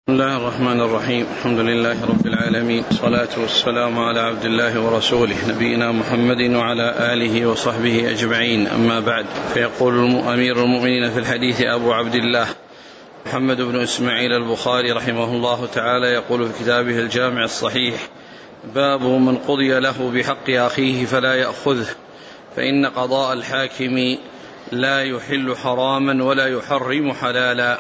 بسم الله الرحمن الرحيم. الحمد لله رب العالمين، والصلاة والسلام على عبد الله ورسوله نبينا محمد وعلى آله وصحبه أجمعين، أما بعد. فيقول أمير المؤمنين في الحديث أبو عبد الله محمد بن إسماعيل البخاري رحمه الله تعالى، يقول في كتابه الجامع الصحيح: باب من قضي له بحق أخيه فلا يأخذه، فإن قضاء الحاكم لا يحل حراما ولا يحرم حلالا.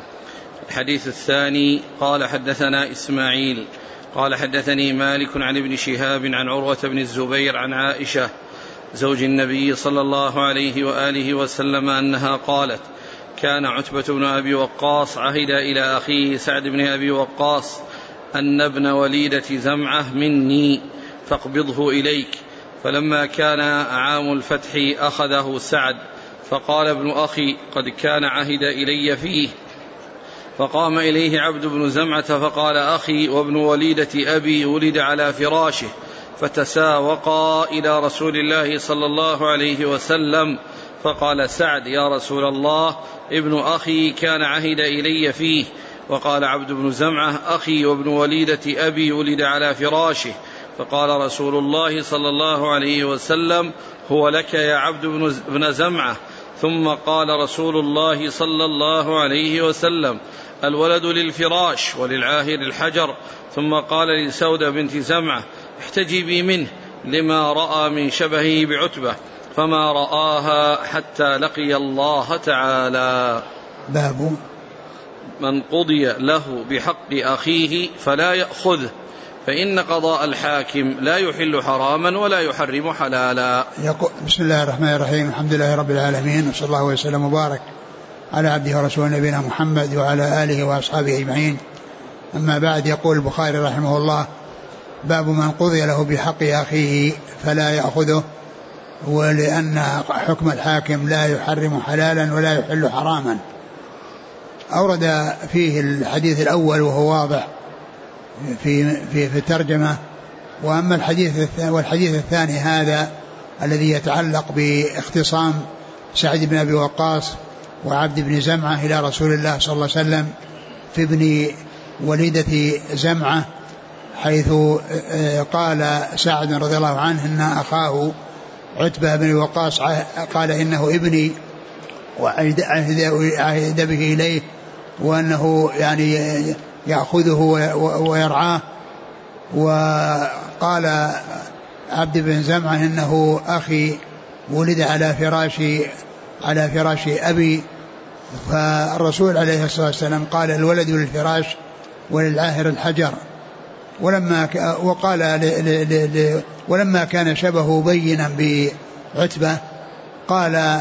الحديث الثاني: قال حدثنا إسماعيل قال حدثني مالك عن ابن شهاب عن عروة بن الزبير عن عائشة زوج النبي صلى الله عليه وآله وسلم أنها قالت: كان عتبة بن أبي وقاص عهد إلى أخيه سعد بن أبي وقاص أن ابن وليدة زمعة مني فاقبضه إليك، فلما كان عام الفتح أخذه سعد، فقال ابن أخي: قد كان عهد إلي فيه. فقام إليه عبد بن زمعة فقال: أخي وابن وليدة أبي ولد على فراشه، فتساوقا إلى رسول الله صلى الله عليه وسلم، فقال سعد: يا رسول الله، ابن أخي كان عهد إلي فيه. وقال عبد بن زمعة: أخي وابن وليدة أبي ولد على فراشه. فقال رسول الله صلى الله عليه وسلم: هو لك يا عبد بن زمعة. ثم قال رسول الله صلى الله عليه وسلم: الولد للفراش وللعاهر الحجر. ثم قال لسودة بنت زمعة: احتجبي منه لما رأى من شبهه بعتبة، فما رآها حتى لقي الله تعالى. باب من قضي له بحق أخيه فلا يأخذه، فإن قضاء الحاكم لا يحل حراما ولا يحرم حلالا. بسم الله الرحمن الرحيم. الحمد لله رب العالمين، وصلى الله وسلم وبارك على عبده ورسوله نبينا محمد وعلى آله وأصحابه أجمعين، أما بعد. يقول البخاري رحمه الله: باب من قضي له بحق أخيه فلا يأخذه، ولأن حكم الحاكم لا يحرم حلالا ولا يحل حراما. أورد فيه الحديث الأول وهو واضح في الترجمة، وأما الحديث الثاني هذا الذي يتعلق باختصام سعد بن أبي وقاص وعبد بن زمعة إلى رسول الله صلى الله عليه وسلم في ابن وليدة زمعة، حيث قال سعد رضي الله عنه إن أخاه عتبة بن وقاص قال إنه ابني، وعهد به إليه، وأنه يعني يأخذه ويرعاه. وقال عبد بن زمعة إنه أخي ولد على فراش أبي. فالرسول عليه الصلاة والسلام قال: الولد للفراش وللعاهر الحجر. ولما كان شبه بينا بعتبة قال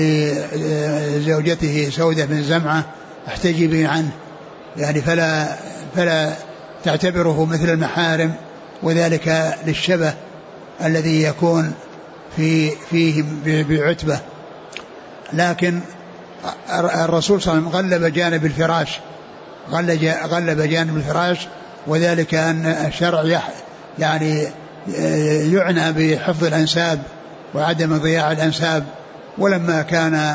لزوجته سودة بن زمعة: احتجبي عنه، يعني فلا تعتبره مثل المحارم، وذلك للشبه الذي يكون فيه بعتبة. لكن الرسول صلى الله عليه وسلم غلب جانب الفراش، وذلك أن الشرع يعني يعنى بحفظ الأنساب وعدم ضياع الأنساب. ولما كان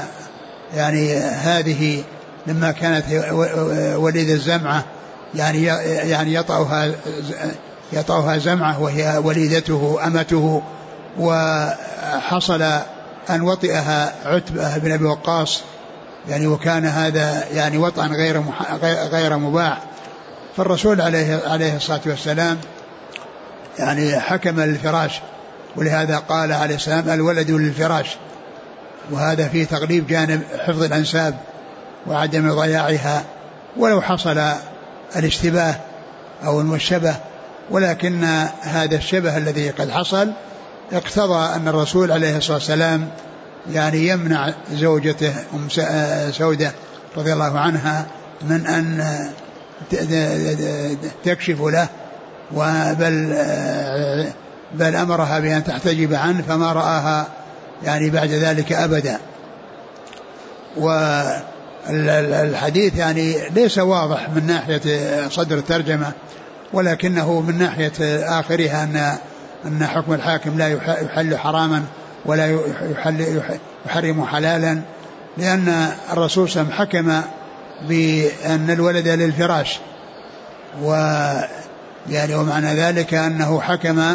يعني لما كانت وليدة الزمعة يعني يطأها زمعة وهي وليدته أمته، وحصل أن وطئها عتبة بن أبي وقاص، يعني وكان هذا يعني وطئا غير مباح. فالرسول عليه الصلاة والسلام يعني حكم للفراش، ولهذا قال عليه السلام: الولد للفراش، وهذا فيه تغليب جانب حفظ الأنساب وعدم ضياعها، ولو حصل الاشتباه أو المشبه. ولكن هذا الشبه الذي قد حصل اقتضى أن الرسول عليه الصلاة والسلام يعني يمنع زوجته سودة رضي الله عنها من أن تكشف له، بل أمرها بأن تحتجب عنه، فما رآها يعني بعد ذلك أبدا. والحديث يعني ليس واضح من ناحية صدر الترجمة، ولكنه من ناحية آخرها أن حكم الحاكم لا يحل حراما ولا يحرم حلالا، لأن الرسول صلى الله عليه وسلم حكم بأن الولد للفراش، يعني ومعنى ذلك أنه حكم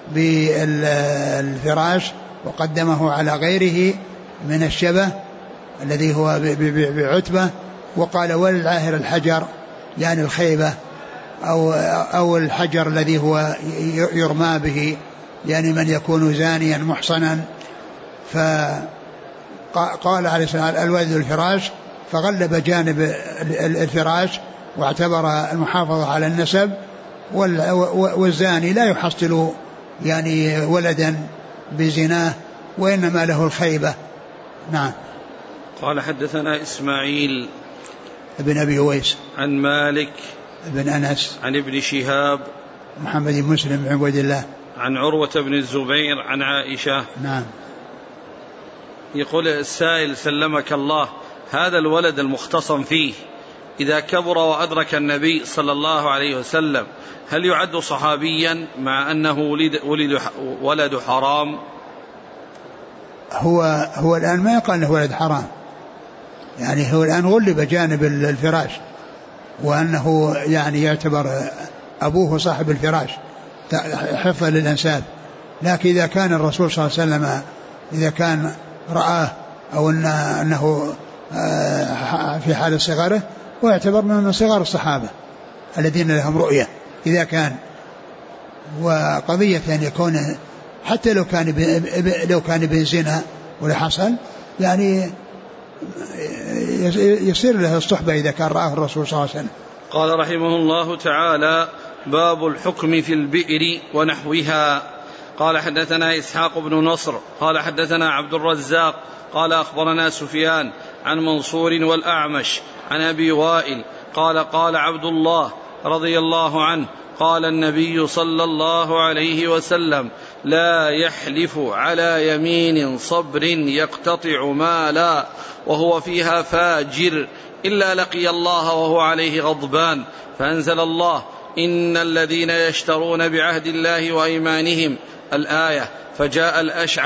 بالفراش وقدمه على غيره من الشبه الذي هو بعتبة، وقال وللعاهر الحجر يعني الخيبة أو الحجر الذي هو يرمى به يعني من يكون زانيا محصنا. فقال عليه السلام الولد الفراش، فغلب جانب الفراش واعتبر المحافظة على النسب، والزاني لا يحصل يعني ولدا بزناه وإنما له الخيبة. نعم. قال حدثنا إسماعيل ابن أبي أويس عن مالك ابن أنس عن ابن شهاب محمد بن مسلم بن عبيد الله عن عروة بن الزبير عن عائشة. نعم. يقول السائل سلمك الله، هذا الولد المختصم فيه إذا كبر وأدرك النبي صلى الله عليه وسلم هل يعد صحابيا مع أنه ولد حرام؟ هو الآن ما يقال أنه ولد حرام، يعني هو الآن غلب جانب الفراش، وأنه يعني يعتبر أبوه صاحب الفراش حفظا للأنساب. لكن إذا كان الرسول صلى الله عليه وسلم إذا كان رآه أو أنه في حال صغره ويعتبر من صغار الصحابة الذين لهم رؤية إذا كان. وقضية أن يكون حتى لو كان ابن زنا ولا حصل يعني يصير له الصحبة إذا كان رآه الرسول صلى الله عليه وسلم. قال رحمه الله تعالى: باب الحكم في البئر ونحوها. قال حدثنا إسحاق بن نصر قال حدثنا عبد الرزاق قال أخبرنا سفيان عن منصور والأعمش عن أبي وائل قال قال عبد الله رضي الله عنه قال النبي صلى الله عليه وسلم: لا يحلف على يمين صبر يقتطع مالا وهو فيها فاجر إلا لقي الله وهو عليه غضبان. فأنزل الله: إن الذين يشترون بعهد الله وأيمانهم الآية. فجاء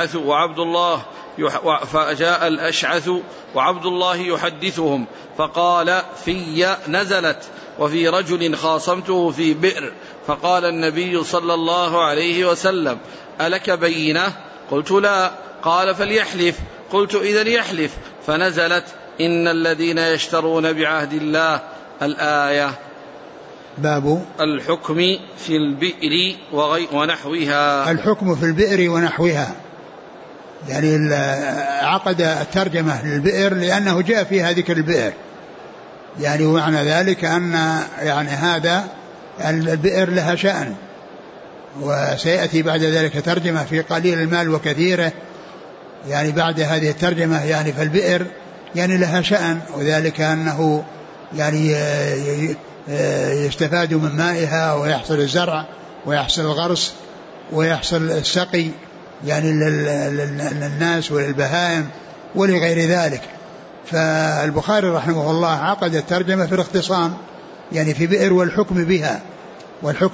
الأشعث وعبد الله يحدثهم فقال: في نزلت وفي رجل خاصمته في بئر. فقال النبي صلى الله عليه وسلم: ألك بينة؟ قلت: لا. قال: فليحلف. قلت: إذن يحلف. فنزلت: إن الذين يشترون بعهد الله الآية. باب الحكم في البئر ونحوها. الحكم في البئر ونحوها، يعني عقد الترجمة للبئر لأنه جاء فيها ذكر البئر، يعني ومعنى ذلك أن يعني هذا البئر لها شأن، وسيأتي بعد ذلك ترجمة في قليل المال وكثيره، يعني بعد هذه الترجمة يعني فالبئر يعني لها شأن، وذلك أنه يعني يستفاد من مائها ويحصل الزرع ويحصل الغرس ويحصل السقي يعني للناس وللبهائم ولغير ذلك. فالبخاري رحمه الله عقد الترجمة في الاختصام يعني في بئر والحكم بها، والحكم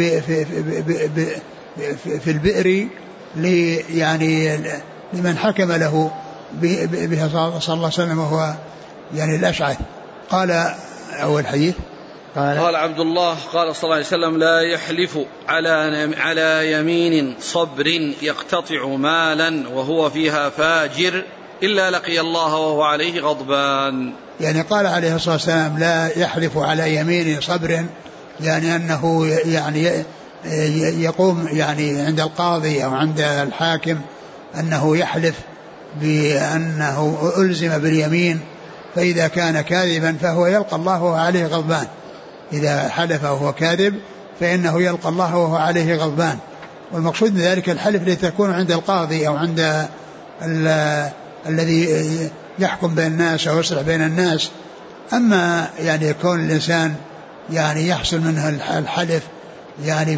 في البئر يعني لمن حكم له بها صلى الله عليه وسلم وهو يعني الأشعث. قال أول حديث قال عبد الله قال صلى الله عليه وسلم: لا يحلف على يمين صبر يقتطع مالا وهو فيها فاجر إلا لقي الله وهو عليه غضبان. يعني قال عليه الصلاة والسلام: لا يحلف على يمين صبر، يعني أنه يعني يقوم يعني عند القاضي أو عند الحاكم أنه يحلف بأنه ألزم باليمين، فإذا كان كاذبا فهو يلقى الله وهو عليه غضبان. إذا حلف وهو كاذب فإنه يلقى الله وهو عليه غضبان. والمقصود من ذلك الحلف لتكون عند القاضي أو عند الذي يحكم بين الناس أو يصلح بين الناس. أما يعني يكون الإنسان يعني يحصل منه الحلف يعني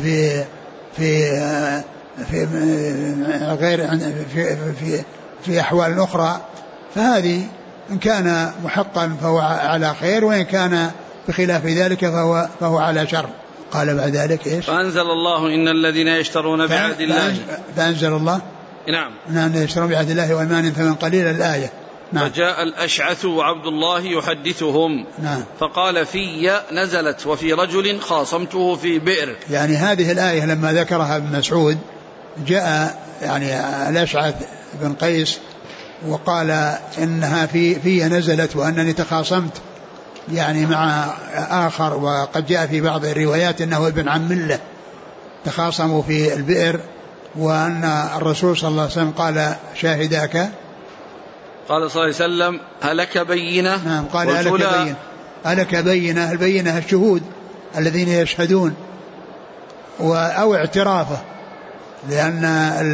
في غير في أحوال أخرى، فهذه إن كان محقا فهو على خير، وإن كان بخلاف ذلك فهو على شر. قال بعد ذلك إيش؟ فأنزل الله: إن الذين يشترون بعهد الله. فأنزل الله نعم يشترون بعهد الله وأيمانهم ثمنا قليلا الآية. نعم. فجاء الأشعث وعبد الله يحدثهم. نعم. فقال في نزلت وفي رجل خاصمته في بئر. يعني هذه الآية لما ذكرها ابن مسعود جاء يعني الأشعث بن قيس وقال إنها في نزلت وأنني تخاصمت يعني مع آخر، وقد جاء في بعض الروايات أنه ابن عم له تخاصموا في البئر، وأن الرسول صلى الله عليه وسلم قال شاهداك. قال صلى الله عليه وسلم هلك بينة. نعم قال هلك بينة. البينة الشهود الذين يشهدون أو اعترافه، لأن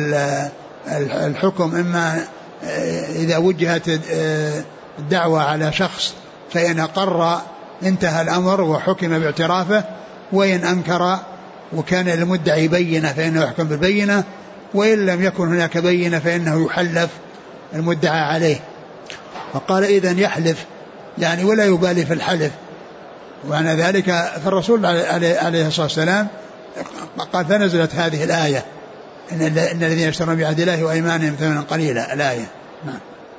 الحكم إما إذا وجهت الدعوة على شخص فإن أقر انتهى الأمر وحكم باعترافه، وإن أنكر وكان المدعي بينة فإنه يحكم بالبينة، وإن لم يكن هناك بينة فإنه يحلف المدعى عليه. فقال إذن يحلف يعني ولا يبالي في الحلف، وعن ذلك فالرسول عليه الصلاة والسلام قال فنزلت هذه الآية إن الذين يشترون بعهد الله وأيمانهم ثمنا قليلا الآية. نعم.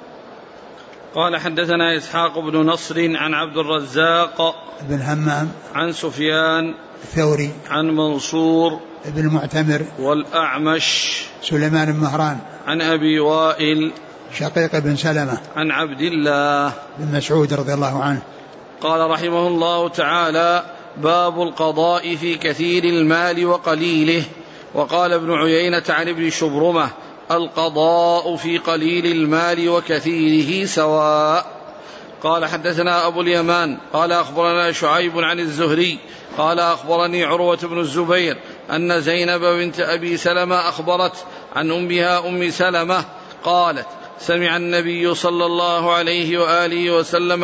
قال حدثنا إسحاق بن نصر عن عبد الرزاق بن همام عن سفيان الثوري عن منصور بن المعتمر والأعمش سليمان بن مهران عن أبي وائل شقيق بن سلمة عن عبد الله بن مسعود رضي الله عنه قال رحمه الله تعالى باب القضاء في كثير المال وقليله. وقال ابن عيينة عن ابن شبرمة القضاء في قليل المال وكثيره سواء. قال حدثنا أبو اليمان قال أخبرنا شعيب عن الزهري قال أخبرني عروة بن الزبير أن زينب بنت أبي سلمة أخبرت عن أمها أم سلمة قالت سمع النبي صلى الله عليه وآله وسلم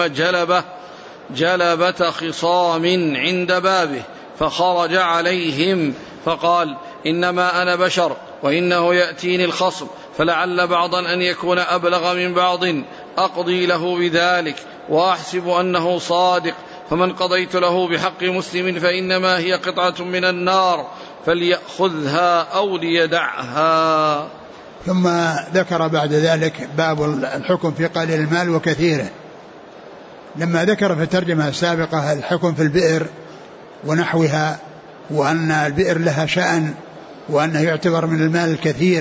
جلبة خصام عند بابه فخرج عليهم فقال إنما أنا بشر وإنه يأتيني الخصم فلعل بعضا أن يكون أبلغ من بعض أقضي له بذلك وأحسب أنه صادق فمن قضيت له بحق مسلم فإنما هي قطعة من النار فليأخذها أو ليدعها. ثم ذكر بعد ذلك باب الحكم في قليل المال وكثيره. لما ذكر في الترجمة السابقة الحكم في البئر ونحوها وأن البئر لها شأن وأنه يعتبر من المال الكثير،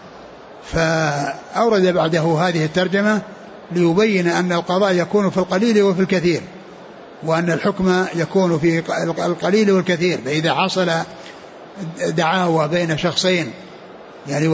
فأورد بعده هذه الترجمة ليبين أن القضاء يكون في القليل وفي الكثير، وأن الحكم يكون في القليل والكثير. فإذا حصل دعاوى بين شخصين يعني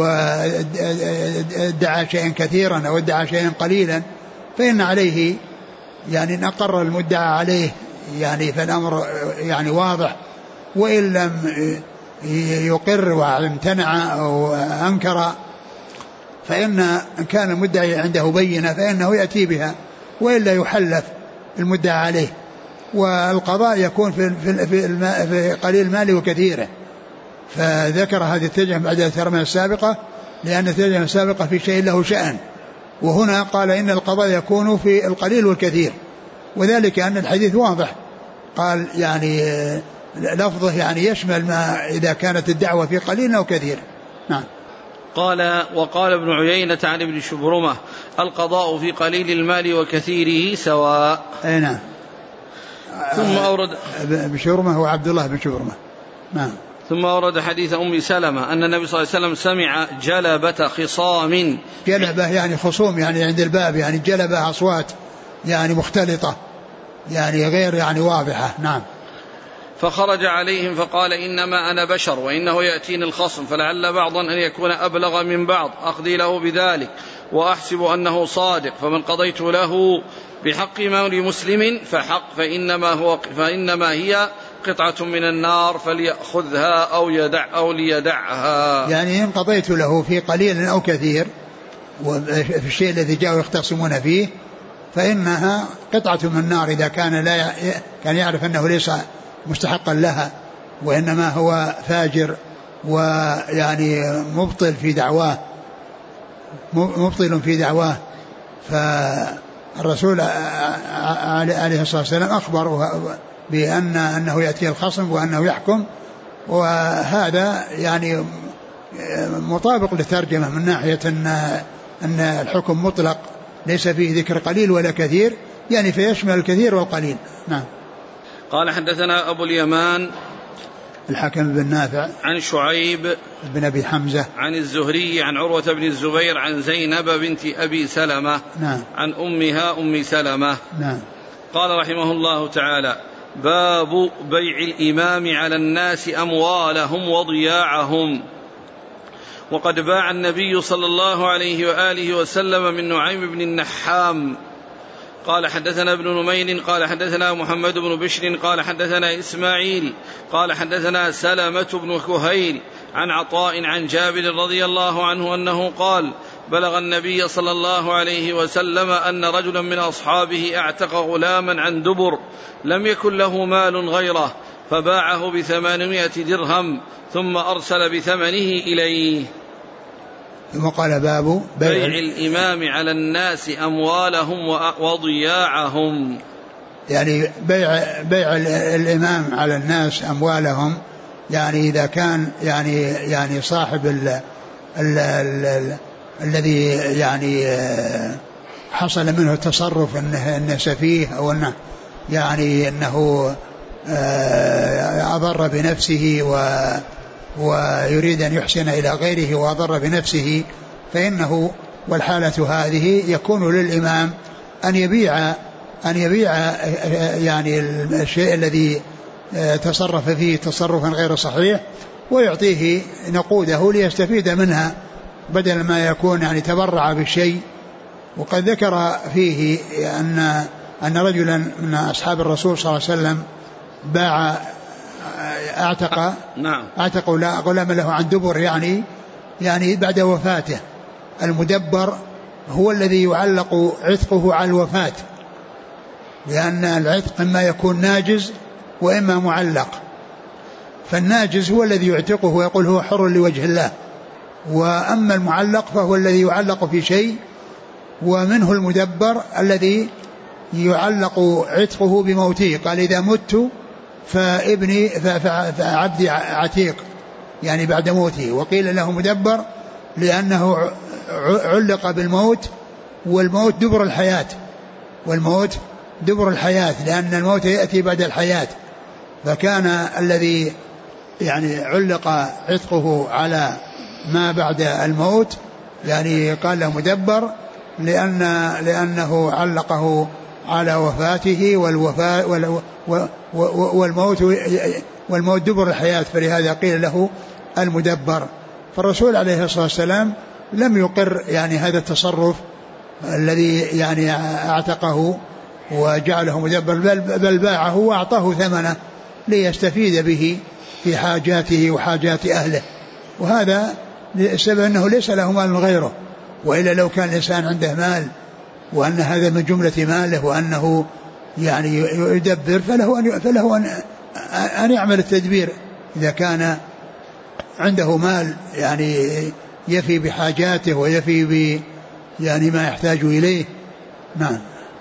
وادعى شيئا كثيرا أو ادعى شيئا قليلا فإن عليه يعني إن أقر المدعى عليه يعني فالأمر يعني واضح، وإن لم يقر وامتنع أو أنكر فإن كان المدعي عنده بينة فإنه يأتي بها وإلا يحلف المدعى عليه. والقضاء يكون في قليل المال وكثيره. فذكر هذه الترجمة بعد الترجمة السابقة لأن الترجمة السابقة في شيء له شأن، وهنا قال إن القضاء يكون في القليل والكثير، وذلك أن الحديث واضح قال يعني لفظه يعني يشمل ما إذا كانت الدعوة في قليل أو كثير. نعم. قال وقال ابن عيينة عن ابن شبرمة القضاء في قليل المال وكثيره سواء. أي نعم. ثم أورد ابن شبرمة هو عبد الله بن شبرمة. نعم. ثم أورد حديث أم سلمة أن النبي صلى الله عليه وسلم سمع جلبة خصام. جلبة يعني خصوم يعني عند الباب، يعني جلبة أصوات يعني مختلطة يعني غير يعني واضحة. نعم. فخرج عليهم فقال إنما أنا بشر وإنه يأتيني الخصم فلعل بعضا أن يكون أبلغ من بعض أقضي له بذلك وأحسب أنه صادق فمن قضيت له بحق مال مسلم فإنما هي قطعة من النار فليأخذها أو ليدعها. يعني إن قضيت له في قليل أو كثير وفي الشيء الذي جاءوا يختصمون فيه فإنها قطعة من النار إذا كان يعرف أنه ليس مستحقا لها وإنما هو فاجر ويعني مبطل في دعواه. فالرسول عليه الصلاة والسلام أخبر أنه يأتي الخصم وأنه يحكم، وهذا يعني مطابق للترجمة من ناحية أن الحكم مطلق ليس فيه ذكر قليل ولا كثير، يعني فيشمل الكثير والقليل. نعم. قال حدثنا أبو اليمان الحكم بن نافع عن شعيب بن أبي حمزة عن الزهري عن عروة بن الزبير عن زينب بنت أبي سلمة نعم. عن أمها أم سلمة. نعم. قال رحمه الله تعالى: باب بيع الإمام على الناس أموالهم وضياعهم. وقد باع النبي صلى الله عليه وآله وسلم من نعيم بن النحام. قال حدثنا ابن نمير قال حدثنا محمد بن بشر قال حدثنا إسماعيل قال حدثنا سلمة بن كهيل عن عطاء عن جابر رضي الله عنه أنه قال: بلغ النبي صلى الله عليه وسلم أن رجلا من أصحابه اعتق غلاما عن دبر لم يكن له مال غيره فباعه ب800 درهم ثم أرسل بثمنه إليه. ثم قال: باب بيع الإمام على الناس أموالهم وضياعهم. يعني بيع الإمام على الناس أموالهم، يعني إذا كان يعني صاحب الذي يعني حصل منه تصرف انه سفيه او انه يعني انه اضر بنفسه ويريد ان يحسن الى غيره واضر بنفسه، فانه والحالة هذه يكون للإمام ان يبيع يعني الشيء الذي تصرف فيه تصرفا غير صحيح ويعطيه نقوده ليستفيد منها بدل ما يكون يعني تبرع بالشيء. وقد ذكر فيه أن رجلا من أصحاب الرسول صلى الله عليه وسلم اعتق غلام له عن دبر، يعني بعد وفاته. المدبر هو الذي يعلق عتقه على الوفاة، لأن العتق إما يكون ناجز وإما معلق، فالناجز هو الذي يعتقه ويقول هو حر لوجه الله، وأما المعلق فهو الذي يعلق في شيء، ومنه المدبر الذي يعلق عتقه بموته. قال: إذا مت فابني فعبدي عتيق، يعني بعد موته. وقيل له مدبر لأنه علق بالموت، والموت دبر الحياة، لأن الموت يأتي بعد الحياة. فكان الذي يعني علق عتقه على ما بعد الموت يعني قال له مدبر، لأنه علقه على وفاته، والموت دبر الحياة، فلهذا قيل له المدبر. فالرسول عليه الصلاة والسلام لم يقر يعني هذا التصرف الذي يعني اعتقه وجعله مدبر، بل باعه وأعطاه ثمنه ليستفيد به في حاجاته وحاجات أهله. وهذا السبب أنه ليس له مال غيره، وإلا لو كان الإنسان عنده مال وأن هذا من جملة ماله وأنه يعني يدبر، فله أن يعمل التدبير إذا كان عنده مال يعني يفي بحاجاته ويفي يعني ما يحتاج إليه. نعم.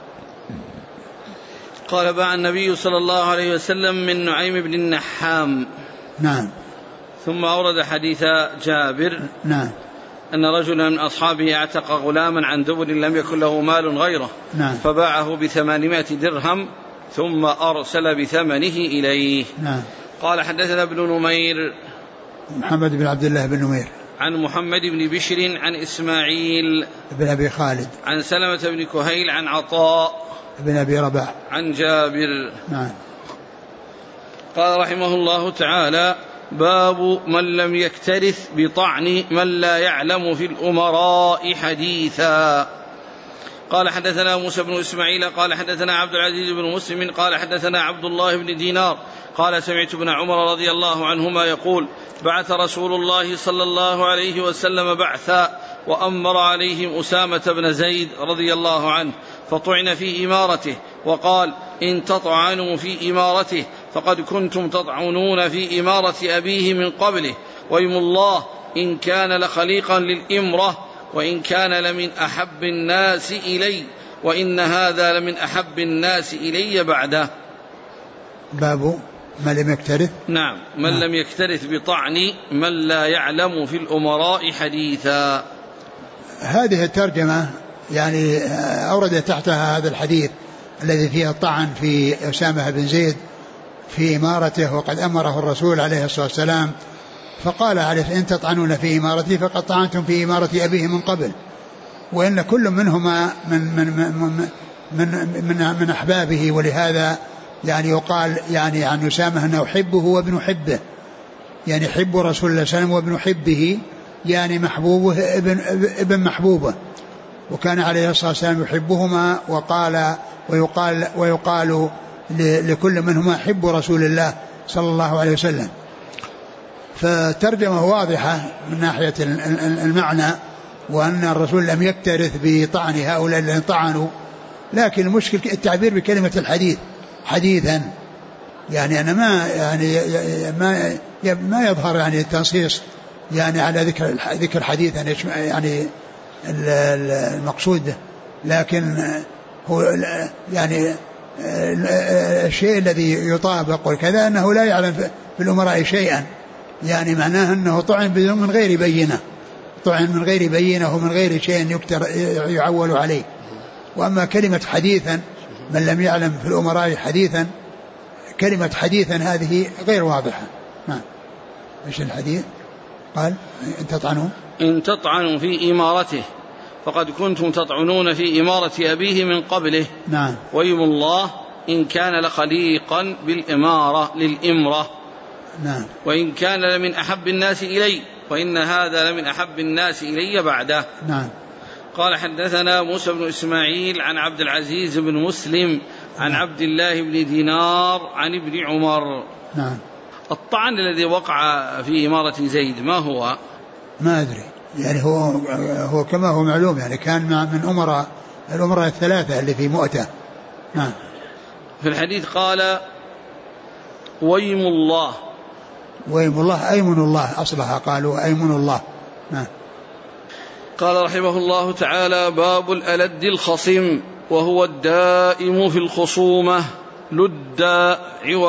قال: باع النبي صلى الله عليه وسلم من نعيم بن النحام. نعم. ثم أورد حديث جابر. نعم. أن رجلا من أصحابه اعتق غلاما عن دبر لم يكن له مال غيره. نعم. فباعه ب800 درهم ثم أرسل بثمنه إليه. نعم. قال: حدثنا ابن نمير محمد بن عبد الله بن نمير عن محمد بن بشر عن إسماعيل بن أبي خالد عن سلمة بن كهيل عن عطاء بن أبي رباح عن جابر. نعم. قال رحمه الله تعالى: باب من لم يكترث بطعن من لا يعلم في الأمراء حديثا. قال: حدثنا موسى بن إسماعيل قال حدثنا عبد العزيز بن مسلم قال حدثنا عبد الله بن دينار قال: سمعت ابن عمر رضي الله عنهما يقول: بعث رسول الله صلى الله عليه وسلم بعثا وأمر عليهم أسامة بن زيد رضي الله عنه، فطعن في إمارته، وقال: إن تطعنوا في إمارته فقد كنتم تطعنون في إمارة أبيه من قبله، ويم الله إن كان لخليقا للإمرة، وإن كان لمن أحب الناس إلي، وإن هذا لمن أحب الناس إلي بعده. باب من لم يكترث. نعم. من لم يكترث بطعن من لا يعلم في الأمراء حديثا. هذه الترجمة يعني أورد تحتها هذا الحديث الذي فيه الطعن في أسامة بن زيد في إمارته، وقد أمره الرسول عليه الصلاة والسلام فقال عليه إن تطعنون في إمارتي فقد طعنتم في إمارة أبيه من قبل، وإن كل منهما من أحبابه، ولهذا يعني يقال يعني عن أسامة أنه حبه وابن حبه، يعني حب رسول الله صلى الله عليه وسلم وابن حبه، يعني محبوبه ابن محبوبه، وكان عليه الصلاة والسلام يحبهما، ويقال لكل منهما حب رسول الله صلى الله عليه وسلم. فترجمة واضحة من ناحية المعنى، وأن الرسول لم يكترث بطعن هؤلاء الذين طعنوا، لكن المشكل التعبير بكلمة الحديث حديثا، يعني أنا ما يظهر يعني التنصيص يعني على ذكر حديثا يعني المقصود، لكن هو يعني الشيء الذي يطابق وكذا أنه لا يعلم في الأمراء شيئا، يعني معناه أنه طعن من غير بينة، طعن من غير بينة ومن غير شيء يعول عليه. وأما كلمة حديثا من لم يعلم في الأمراء حديثا، كلمة حديثا هذه غير واضحة. نعم. ايش الحديث؟ قال إن تطعنوا في إمارته فقد كنتم تطعنون في إمارة أبيه من قبله. نعم. ويم الله إن كان لخليقا بالإمارة للإمرة. نعم. وإن كان لمن أحب الناس إلي، وإن هذا لمن أحب الناس إلي بعده. نعم. قال حدثنا موسى بن إسماعيل عن عبد العزيز بن مسلم عن عبد الله بن دينار عن ابن عمر. نعم. الطعن الذي وقع في إمارة زيد ما هو؟ ما أدري، يعني هو كما هو معلوم، يعني كان من الأمراء الثلاثة اللي في مؤتة. نعم. في الحديث قال ويم الله. ويم الله أيمن الله، أصلها قالوا أيمن الله. نعم. قال رحمه الله تعالى باب الألد الخصم وهو الدائم في الخصومة لدا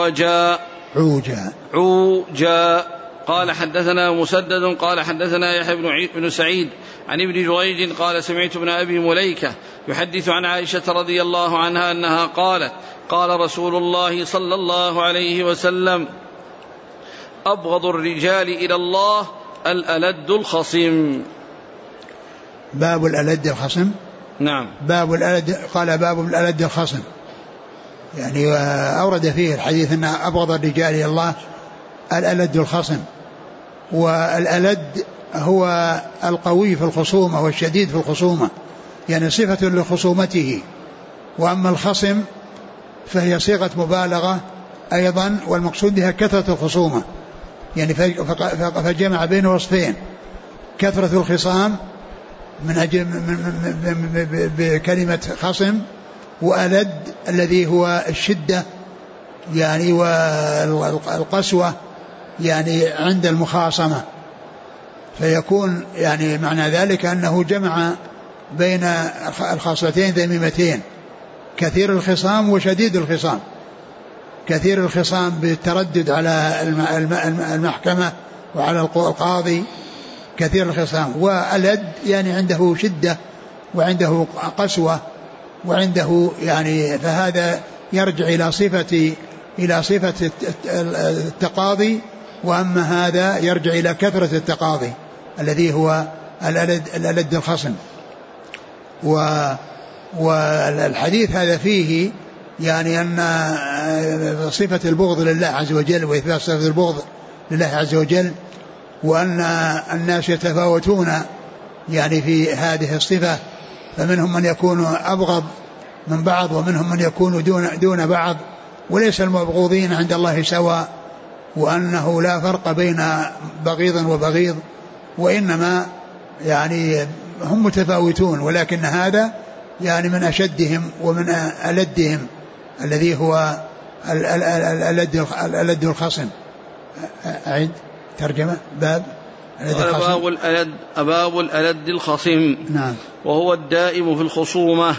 عوجا. قال حدثنا مسدد قال حدثنا يحيى بن سعيد عن ابن جريج قال سمعت ابن أبي مليكة يحدث عن عائشة رضي الله عنها أنها قالت قال رسول الله صلى الله عليه وسلم أبغض الرجال إلى الله الألد الخصم. باب الألد الخصم. نعم. باب الألد، قال باب الألد الخصم، يعني أورد فيه الحديث أن أبغض الرجال إلى الله الألد الخصم. والألد هو القوي في الخصومة والشديد في الخصومة، يعني صفة لخصومته. وأما الخصم فهي صيغة مبالغة أيضا، والمقصود بها كثرة الخصومة، يعني فجمع بين وصفين: كثرة الخصام من أجل بكلمة خصم، وألد الذي هو الشدة يعني والقسوة يعني عند المخاصمة. فيكون يعني معنى ذلك أنه جمع بين الخاصلتين ذميمتين: كثير الخصام وشديد الخصام. كثير الخصام بالتردد على المحكمة وعلى القاضي، كثير الخصام. وألد يعني عنده شدة وعنده قسوة وعنده يعني، فهذا يرجع إلى صفة التقاضي، وأما هذا يرجع إلى كثرة التقاضي الذي هو الألد الخصم. والحديث هذا فيه يعني أن صفة البغض لله عز وجل وإثبات صفة البغض لله عز وجل، وأن الناس يتفاوتون يعني في هذه الصفة، فمنهم من يكون أبغض من بعض ومنهم من يكون دون بعض، وليس المبغوضين عند الله سواء، وأنه لا فرق بين بغيض وبغيض، وإنما يعني هم متفاوتون، ولكن هذا يعني من أشدهم ومن ألدهم الذي هو الألد الخصم. أعد ترجمة باب الألد الخصم. نعم. وهو الدائم في الخصومة.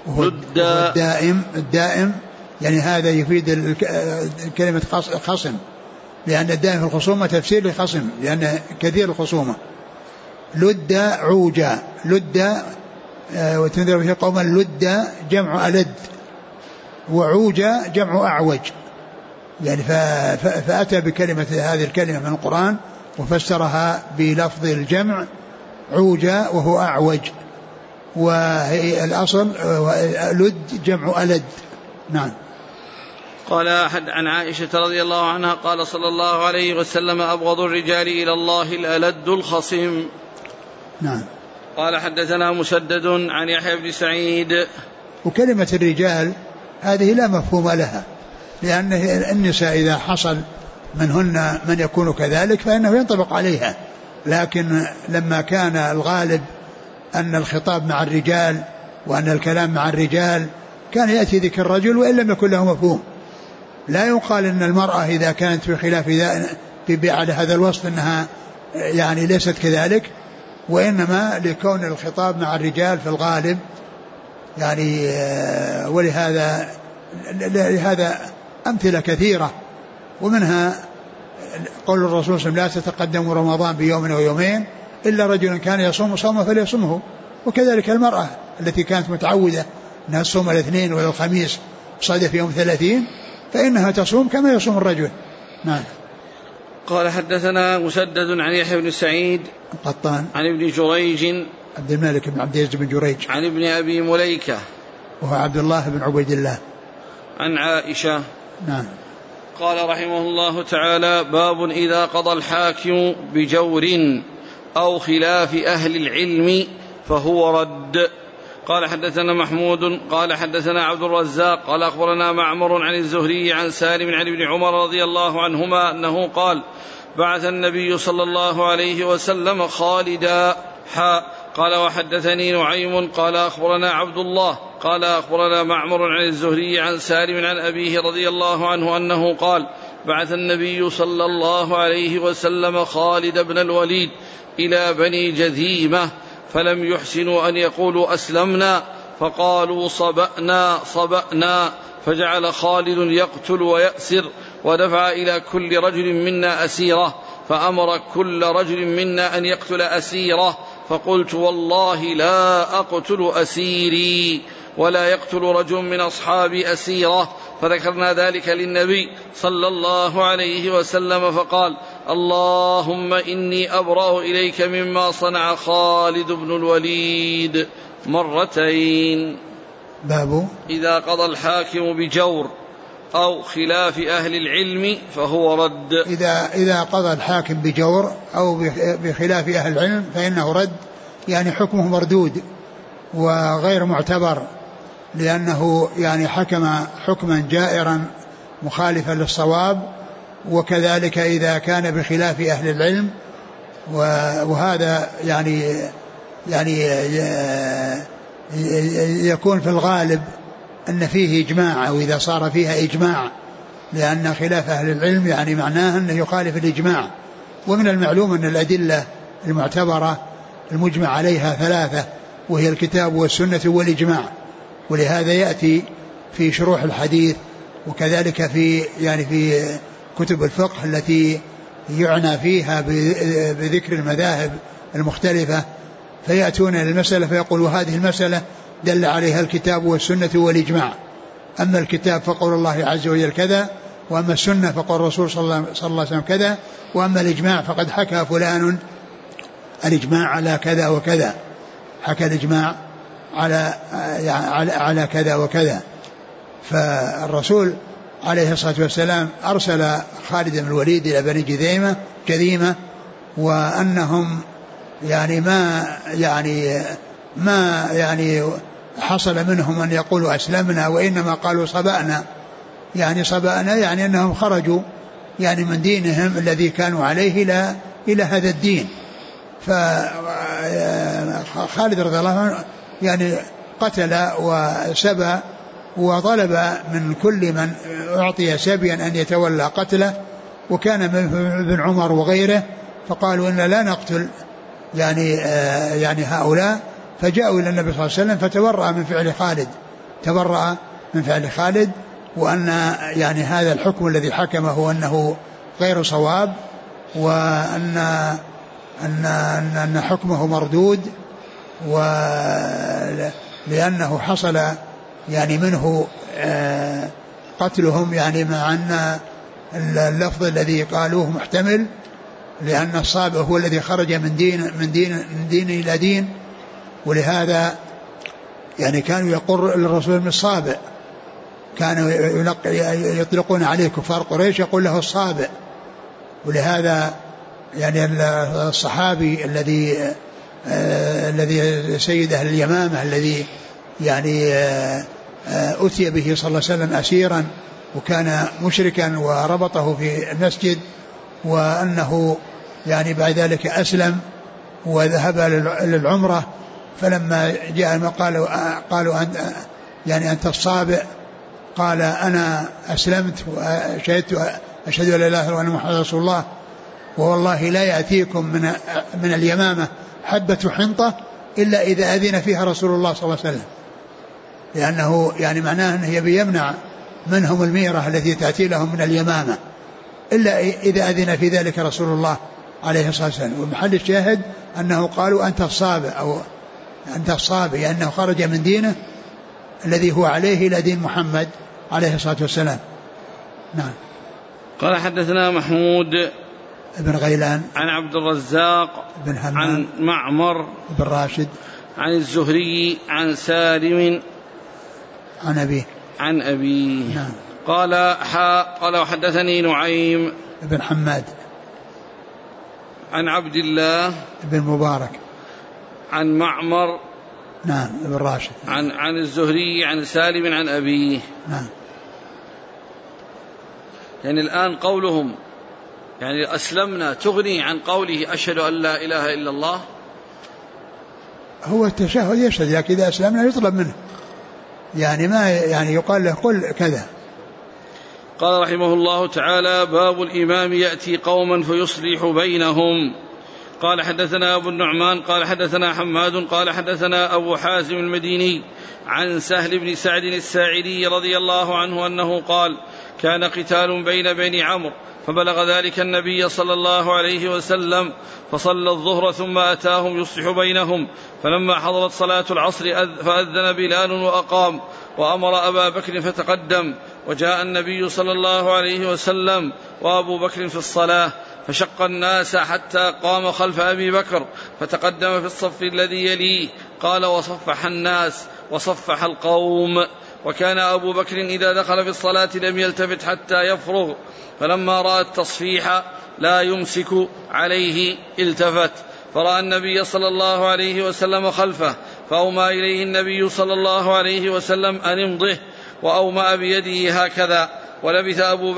الدائم يعني هذا يفيد كلمة خصم، لأن الدائم في الخصومة تفسير لخصم، لأن كثير الخصومة. لد عوجا، لد وتنذر به قوما لد جمع ألد، وعوج جمع أعوج، يعني فأتى بكلمة هذه الكلمة من القرآن وفسرها بلفظ الجمع عوج وهو أعوج، وهي الأصل لد جمع ألد. نعم. قال أحد عن عائشة رضي الله عنها قال صلى الله عليه وسلم أبغض الرجال إلى الله الألد الخصيم. نعم. قال حدثنا مسدد عن يحيى بن سعيد. وكلمة الرجال هذه لا مفهوم لها، لأن النساء إذا حصل منهن من يكون كذلك فإنه ينطبق عليها، لكن لما كان الغالب أن الخطاب مع الرجال وأن الكلام مع الرجال كان يأتي ذكر الرجل وإن لم يكن له مفهوم. لا يقال أن المرأة إذا كانت في خلاف على هذا الوصف أنها يعني ليست كذلك، وإنما لكون الخطاب مع الرجال في الغالب يعني. ولهذا أمثلة كثيرة، ومنها قول الرسول صلى الله عليه وسلم لا تتقدم رمضان بيوم أو يومين إلا رجل كان يصوم صوما فليصمه، وكذلك المرأة التي كانت متعودة أنها تصوم الاثنين والخميس صادف يوم 30 فإنها تصوم كما يصوم الرجل. نعم. قال حدثنا مسدد عن يحيى بن سعيد القطان عن ابن جريج عبد الملك بن عبد العزيز بن جريج عن ابن أبي مليكة وهو عبد الله بن عبيد الله عن عائشة. نعم. قال رحمه الله تعالى باب إذا قضى الحاكم بجور أو خلاف أهل العلم فهو رد. قال حدثنا محمود قال حدثنا عبد الرزاق قال أخبرنا معمر عن الزهري عن سالم عن ابن عمر رضي الله عنهما أنه قال بعث النبي صلى الله عليه وسلم خالدا قال وحدثني نعيم قال أخبرنا عبد الله قال أخبرنا معمر عن الزهري عن سالم عن أبيه رضي الله عنه أنه قال بعث النبي صلى الله عليه وسلم خالد بن الوليد إلى بني جذيمة فلم يحسنوا أن يقولوا أسلمنا فقالوا صبأنا فجعل خالد يقتل ويأسر ودفع إلى كل رجل منا أسيرة فأمر كل رجل منا أن يقتل أسيرة فقلت والله لا أقتل أسيري ولا يقتل رجل من أصحابي أسيرة فذكرنا ذلك للنبي صلى الله عليه وسلم فقال اللهم إني أبرأ إليك مما صنع خالد بن الوليد مرتين. باب إذا قضى الحاكم بجور أو خلاف أهل العلم فهو رد. إذا قضى الحاكم بجور أو بخلاف أهل العلم فإنه رد، يعني حكمه مردود وغير معتبر، لأنه يعني حكم حكما جائرا مخالفا للصواب، وكذلك إذا كان بخلاف أهل العلم، وهذا يعني يكون في الغالب أن فيه إجماع، أو إذا صار فيها إجماع، لأن خلاف أهل العلم يعني معناه أنه يخالف الإجماع. ومن المعلوم أن الأدلة المعتبرة المجمع عليها ثلاثة، وهي الكتاب والسنة والإجماع، ولهذا يأتي في شروح الحديث وكذلك في كتب الفقه التي يعنى فيها بذكر المذاهب المختلفة، فيأتون المسألة فيقول وهذه المسألة دل عليها الكتاب والسنة والإجماع. أما الكتاب فقول الله عز وجل كذا، وأما السنة فقول الرسول صلى الله عليه وسلم كذا، وأما الإجماع فقد حكى فلان الإجماع على كذا وكذا، حكى الإجماع على كذا وكذا. فالرسول عليه الصلاة والسلام أرسل خالد بن الوليد إلى بني جذيمة، وأنهم ما حصل منهم أن يقولوا أسلمنا، وإنما قالوا صبأنا، يعني أنهم خرجوا من دينهم الذي كانوا عليه إلى هذا الدين. فخالد رضي الله عنه قتل وسبى، وطلب من كل من أعطي سبيا أن يتولى قتله، وكان ابن عمر وغيره، فقالوا إن لا نقتل هؤلاء، فجاءوا إلى النبي صلى الله عليه وسلم فتبرأ من فعل خالد، وأن هذا الحكم الذي حكمه أنه غير صواب، وأن حكمه مردود، ولأنه حصل يعني منه قتلهم، يعني مع أن اللفظ الذي قالوه محتمل، لأن الصابئ هو الذي خرج من دين إلى دين، ولهذا يعني كانوا يقر للرسول من الصابئ، كانوا يطلقون عليه كفار قريش يقول له الصابئ. ولهذا يعني الصحابي الذي سيد أهل اليمامة الذي يعني أتي به صلى الله عليه وسلم أسيرا وكان مشركا وربطه في المسجد، وأنه يعني بعد ذلك أسلم وذهب للعمرة، فلما جاء قالوا يعني أنت الصابئ، قال أنا أسلمت وشهدت أشهد أن لا إله إلا الله وأن محمدا رسول الله، والله لا يأتيكم من اليمامة حبة حنطة إلا إذا أذن فيها رسول الله صلى الله عليه وسلم، لأنه يعني معناه أنه يبي يمنع منهم الميرة التي تأتي لهم من اليمامة إلا إذا أذن في ذلك رسول الله عليه الصلاة والسلام. ومحل الشاهد أنه قالوا أنت الصابئ أو أنت الصابئ، لأنه خرج من دينه الذي هو عليه إلى دين محمد عليه الصلاة والسلام. نعم. قال حدثنا محمود بن غيلان عن عبد الرزاق بن همام عن معمر بن راشد عن الزهري عن سالم عن أبيه. نعم. قال وحدثني نعيم بن حماد عن عبد الله بن مبارك عن معمر نعم بن راشد عن الزهري عن سالم عن أبيه. نعم. يعني الآن قولهم يعني أسلمنا تغني عن قوله أشهد أن لا إله إلا الله؟ هو التشهد يشهد، لكن إذا أسلمنا يطلب منه يعني ما يعني يقال له قل كذا. قال رحمه الله تعالى: باب الإمام يأتي قوما فيصلح بينهم. قال حدثنا أبو النعمان قال حدثنا حماد قال حدثنا أبو حازم المديني عن سهل بن سعد الساعدي رضي الله عنه أنه قال: كان قتال بين بني عمرو فبلغ ذلك النبي صلى الله عليه وسلم فصلى الظهر ثم أتاهم يصلح بينهم، فلما حضرت صلاة العصر فأذن بلال وأقام وأمر أبا بكر فتقدم، وجاء النبي صلى الله عليه وسلم وأبو بكر في الصلاة فشق الناس حتى قام خلف أبي بكر فتقدم في الصف الذي يليه. قال: وصفح الناس وصفح القوم. وكان أبو بكر إذا دخل في الصلاة لم يلتفت حتى يفرغ، فلما رأى التصفيح لا يمسك عليه التفت، فرأى النبي صلى الله عليه وسلم خلفه فأومى إليه النبي صلى الله عليه وسلم أن امضه، وأومأ بيده هكذا، ولبث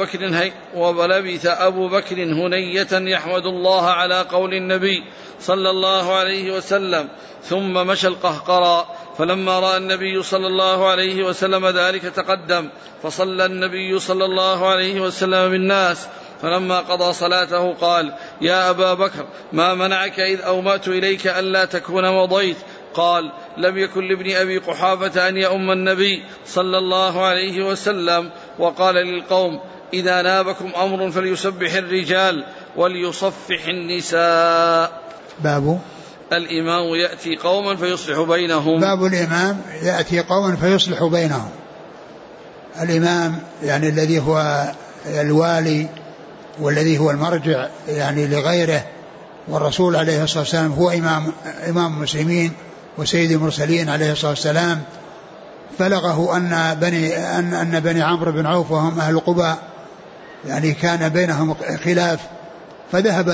أبو بكر هنية يحمد الله على قول النبي صلى الله عليه وسلم، ثم مشى القهقرى. فلما رأى النبي صلى الله عليه وسلم ذلك تقدم، فصلى النبي صلى الله عليه وسلم بالناس، فلما قضى صلاته قال: يا أبا بكر ما منعك إذ أومأت إليك ألا تكون مضيت؟ قال: لم يكن لابن أبي قحافة أن يؤم النبي صلى الله عليه وسلم. وقال للقوم: إذا نابكم أمر فليسبح الرجال وليصفح النساء. باب الإمام يأتي قوما فيصلح بينهم. باب الإمام يأتي قوما فيصلح بينهم. الإمام يعني الذي هو الوالي والذي هو المرجع يعني لغيره، والرسول عليه الصلاة والسلام هو إمام المسلمين وسيد المرسلين عليه الصلاة والسلام. بلغه أن بني عمرو بن عوف وهم أهل قباء يعني كان بينهم خلاف، فذهب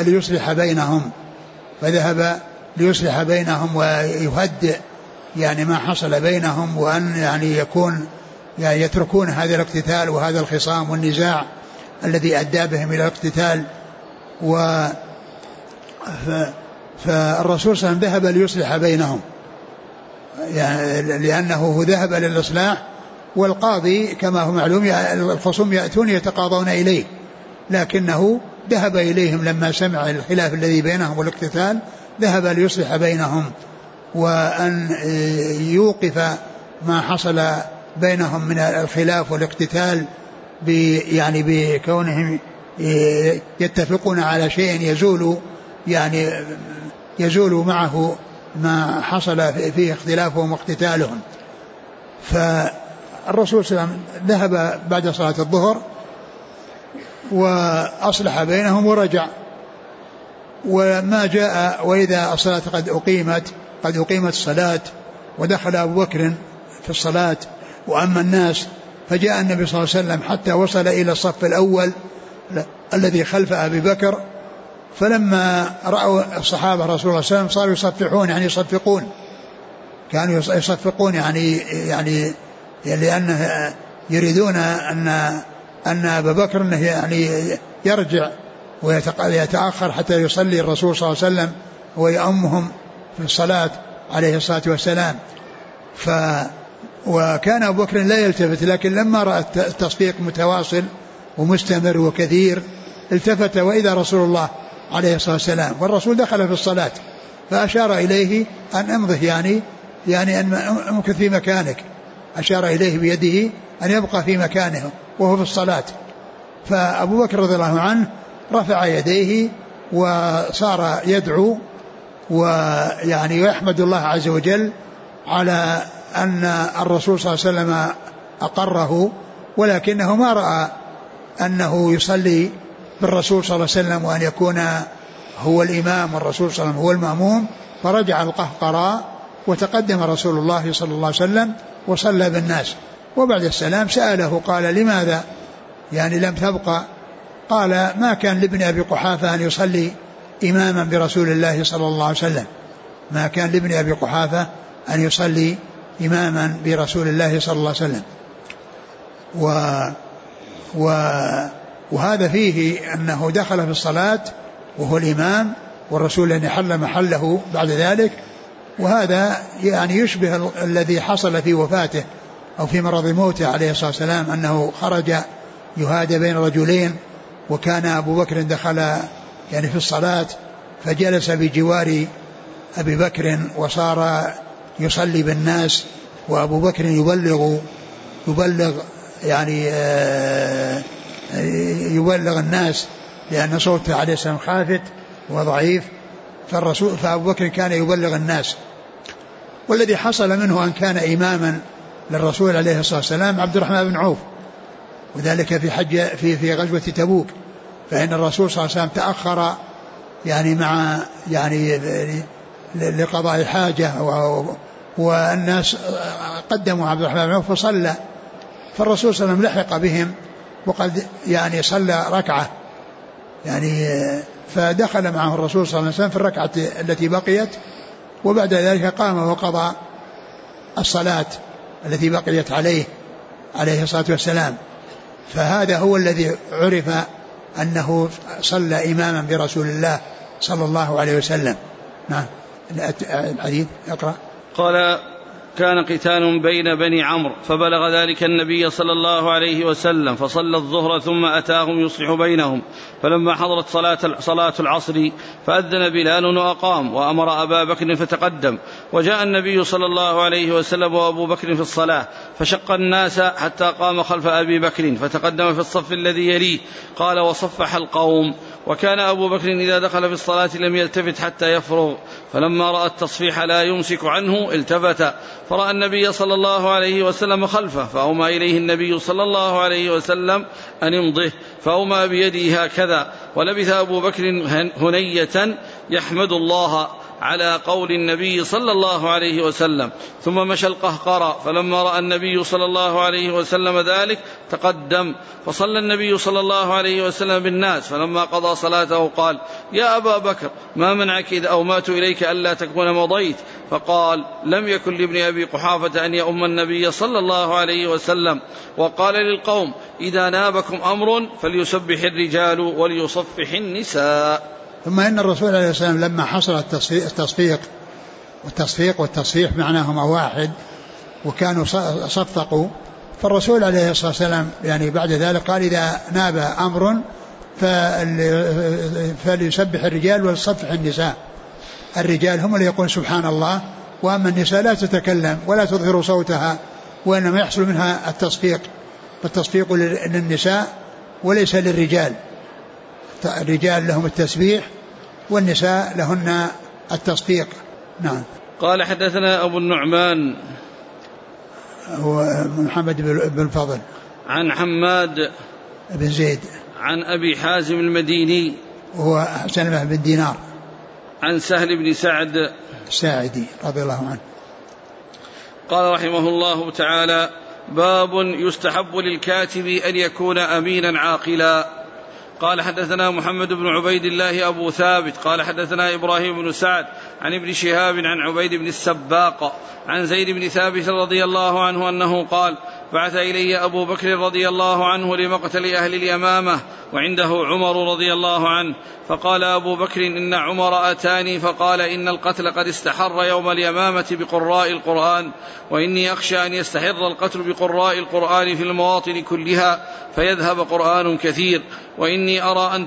ليصلح بينهم ويهدئ يعني ما حصل بينهم، وأن يعني يكون يعني يتركون هذا الاقتتال وهذا الخصام والنزاع الذي أدى بهم إلى الاقتتال. فالرسول صلى الله عليه وسلم ذهب ليصلح بينهم يعني لأنه ذهب للإصلاح، والقاضي كما هو معلوم الخصوم يأتون يتقاضون إليه، لكنه ذهب إليهم لما سمع الخلاف الذي بينهم والاقتتال، ذهب ليصلح بينهم وأن يوقف ما حصل بينهم من الخلاف والاقتتال يعني بكونهم يتفقون على شيء يزول معه ما حصل فيه اختلافهم واقتتالهم. فالرسول صلى الله عليه وسلم ذهب بعد صلاة الظهر وأصلح بينهم ورجع. وما جاء وإذا الصلاة قد أقيمت الصلاة ودخل أبو بكر في الصلاة وأما الناس، فجاء النبي صلى الله عليه وسلم حتى وصل إلى الصف الأول الذي خلف أبي بكر. فلما رأوا الصحابة رسول الله صلى الله عليه وسلم صاروا يصفحون، يعني يصفقون، كانوا يصفقون يعني لأنه يريدون أن أبا بكر يعني يرجع ويتأخر حتى يصلي الرسول صلى الله عليه وسلم ويأمهم في الصلاة عليه الصلاة والسلام. وكان أبو بكر لا يلتفت، لكن لما رأى التصفيق متواصل ومستمر وكثير التفت وإذا رسول الله عليه الصلاة والسلام، والرسول دخل في الصلاة فأشار إليه أن أمضه، يعني أن أمكث في مكانك، أشار إليه بيده أن يبقى في مكانه وهو في الصلاة. فأبو بكر رضي الله عنه رفع يديه وصار يدعو ويعني ويحمد الله عز وجل على أن الرسول صلى الله عليه وسلم أقره، ولكنه ما رأى أنه يصلي بالرسول صلى الله عليه وسلم وأن يكون هو الإمام والرسول صلى الله عليه وسلم هو المأموم، فرجع القهقراء وتقدم رسول الله صلى الله عليه وسلم وصلى بالناس. وبعد السلام سأله قال لماذا يعني لم تبقى؟ قال ما كان لابن أبي قحافة أن يصلي إماما برسول الله صلى الله عليه وسلم، ما كان لابن أبي قحافة أن يصلي إماما برسول الله صلى الله عليه وسلم. وهذا فيه أنه دخل في الصلاة وهو الإمام والرسول أن يحل محله بعد ذلك. وهذا يعني يشبه الذي حصل في وفاته أو في مرض موته عليه الصلاة والسلام، أنه خرج يهادى بين رجلين، وكان أبو بكر دخل يعني في الصلاة فجلس بجوار أبي بكر وصار يصلي بالناس، وأبو بكر يبلغ يعني يبلغ الناس لأن صوته عليه السلام خافت وضعيف، فأبو بكر كان يبلغ الناس. والذي حصل منه أن كان إماما للرسول عليه الصلاة والسلام عبد الرحمن بن عوف، وذلك في غزوة تبوك، فإن الرسول صلى الله عليه وسلم تأخر يعني مع يعني لقضاء حاجة والناس قدموا عبد الرحمن بن عوف فصلى، فالرسول صلى الله عليه وسلم لحق بهم وقد يعني صلى ركعة يعني، فدخل معه الرسول صلى الله عليه وسلم في الركعة التي بقيت، وبعد ذلك قام وقضى الصلاة التي بقيت عليه الصلاة والسلام. فهذا هو الذي عرف أنه صلى إماما برسول الله صلى الله عليه وسلم. نعم الحديث اقرأ. قال كان قتال بين بني عمرو فبلغ ذلك النبي صلى الله عليه وسلم فصلى الظهر ثم أتاهم يصلح بينهم، فلما حضرت صلاة العصر فأذن بلال وأقام وأمر أبا بكر فتقدم، وجاء النبي صلى الله عليه وسلم وأبو بكر في الصلاة فشق الناس حتى قام خلف أبي بكر فتقدم في الصف الذي يليه. قال وصفح القوم، وكان أبو بكر إذا دخل في الصلاة لم يلتفت حتى يفرغ، فلما رأى التصفيح لا يمسك عنه التفت، فرأى النبي صلى الله عليه وسلم خلفه فأومى إليه النبي صلى الله عليه وسلم أن امضه، فأومى بيده هكذا، ولبث أبو بكر هنية يحمد الله على قول النبي صلى الله عليه وسلم، ثم مشى القهقرى، فلما رأى النبي صلى الله عليه وسلم ذلك تقدم، فصلى النبي صلى الله عليه وسلم بالناس، فلما قضى صلاته قال يا أبا بكر ما منعك إذ أومأت إليك ألا تكون مضيت؟ فقال لم يكن لابن أبي قحافة أن يؤم النبي صلى الله عليه وسلم، وقال للقوم إذا نابكم أمر فليسبح الرجال وليصفح النساء. ثم إن الرسول عليه الصلاة والسلام لما حصل التصفيق والتصفيح معناهما واحد وكانوا صفقوا، فالرسول عليه الصلاة والسلام يعني بعد ذلك قال إذا ناب أمر فليسبح الرجال وليصفح النساء. الرجال هم اللي يقولون سبحان الله، وأما النساء لا تتكلم ولا تظهر صوتها، وإنما يحصل منها التصفيق، فالتصفيق للنساء وليس للرجال. الرجال لهم التسبيح والنساء لهن التصفيق. نعم. قال حدثنا أبو النعمان هو محمد بن الفضل عن حماد بن زيد عن أبي حازم المديني وهو سلمة بن دينار عن سهل بن سعد الساعدي رضي الله عنه. قال رحمه الله تعالى: باب يستحب للكاتب أن يكون أمينا عاقلا. قال حدثنا محمد بن عبيد الله أبو ثابت قال حدثنا إبراهيم بن سعد عن ابن شهاب عن عبيد بن السباق عن زيد بن ثابت رضي الله عنه أنه قال: بعث إلي أبو بكر رضي الله عنه لمقتل أهل اليمامة وعنده عمر رضي الله عنه، فقال أبو بكر: إن عمر أتاني فقال: إن القتل قد استحر يوم اليمامة بقراء القرآن، وإني أخشى أن يستحر القتل بقراء القرآن في المواطن كلها فيذهب قرآن كثير، وإني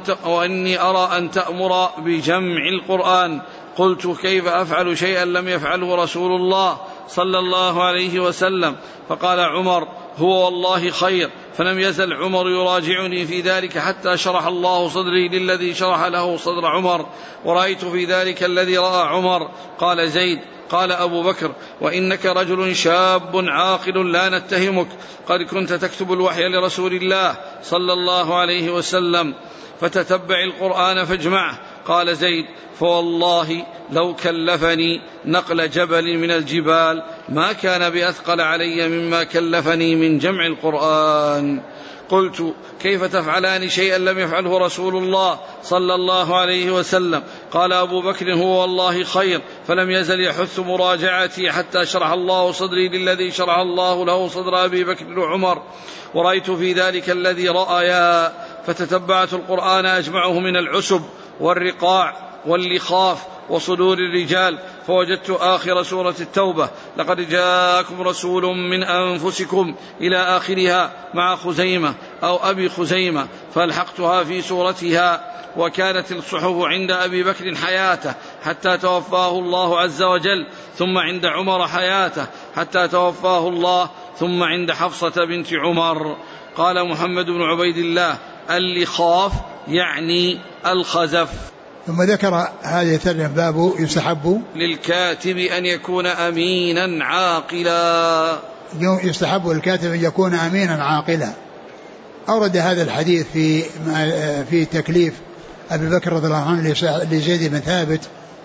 أرى أن تأمر بجمع القرآن. قلت: كيف أفعل شيئا لم يفعله رسول الله صلى الله عليه وسلم؟ فقال عمر: هو والله خير. فلم يزل عمر يراجعني في ذلك حتى شرح الله صدري للذي شرح له صدر عمر، ورأيت في ذلك الذي رأى عمر. قال زيد: قال أبو بكر: وإنك رجل شاب عاقل لا نتهمك، قد كنت تكتب الوحي لرسول الله صلى الله عليه وسلم، فتتبع القرآن فاجمعه. قال زيد: فوالله لو كلفني نقل جبل من الجبال ما كان بأثقل علي مما كلفني من جمع القرآن. قلت: كيف تفعلان شيئا لم يفعله رسول الله صلى الله عليه وسلم؟ قال أبو بكر: هو والله خير. فلم يزل يحث مراجعتي حتى شرح الله صدري للذي شرح الله له صدر أبي بكر وعمر، ورأيت في ذلك الذي رأيا، فتتبعت القرآن أجمعه من العسب والرقاع واللخاف وصدور الرجال، فوجدت آخر سورة التوبة: لقد جاءكم رسول من أنفسكم إلى آخرها مع خزيمة أو أبي خزيمة، فالحقتها في سورتها. وكانت الصحف عند أبي بكر حياته حتى توفاه الله عز وجل، ثم عند عمر حياته حتى توفاه الله، ثم عند حفصة بنت عمر. قال محمد بن عبيد الله: اللخاف يعني الخزف. ثم ذكر هذه الترجمة: باب يستحب للكاتب أن يكون أمينا عاقلا. يستحب للكاتب أن يكون أمينا عاقلا. أورد هذا الحديث في تكليف أبي بكر رضي الله عنه لزيد بن ثابت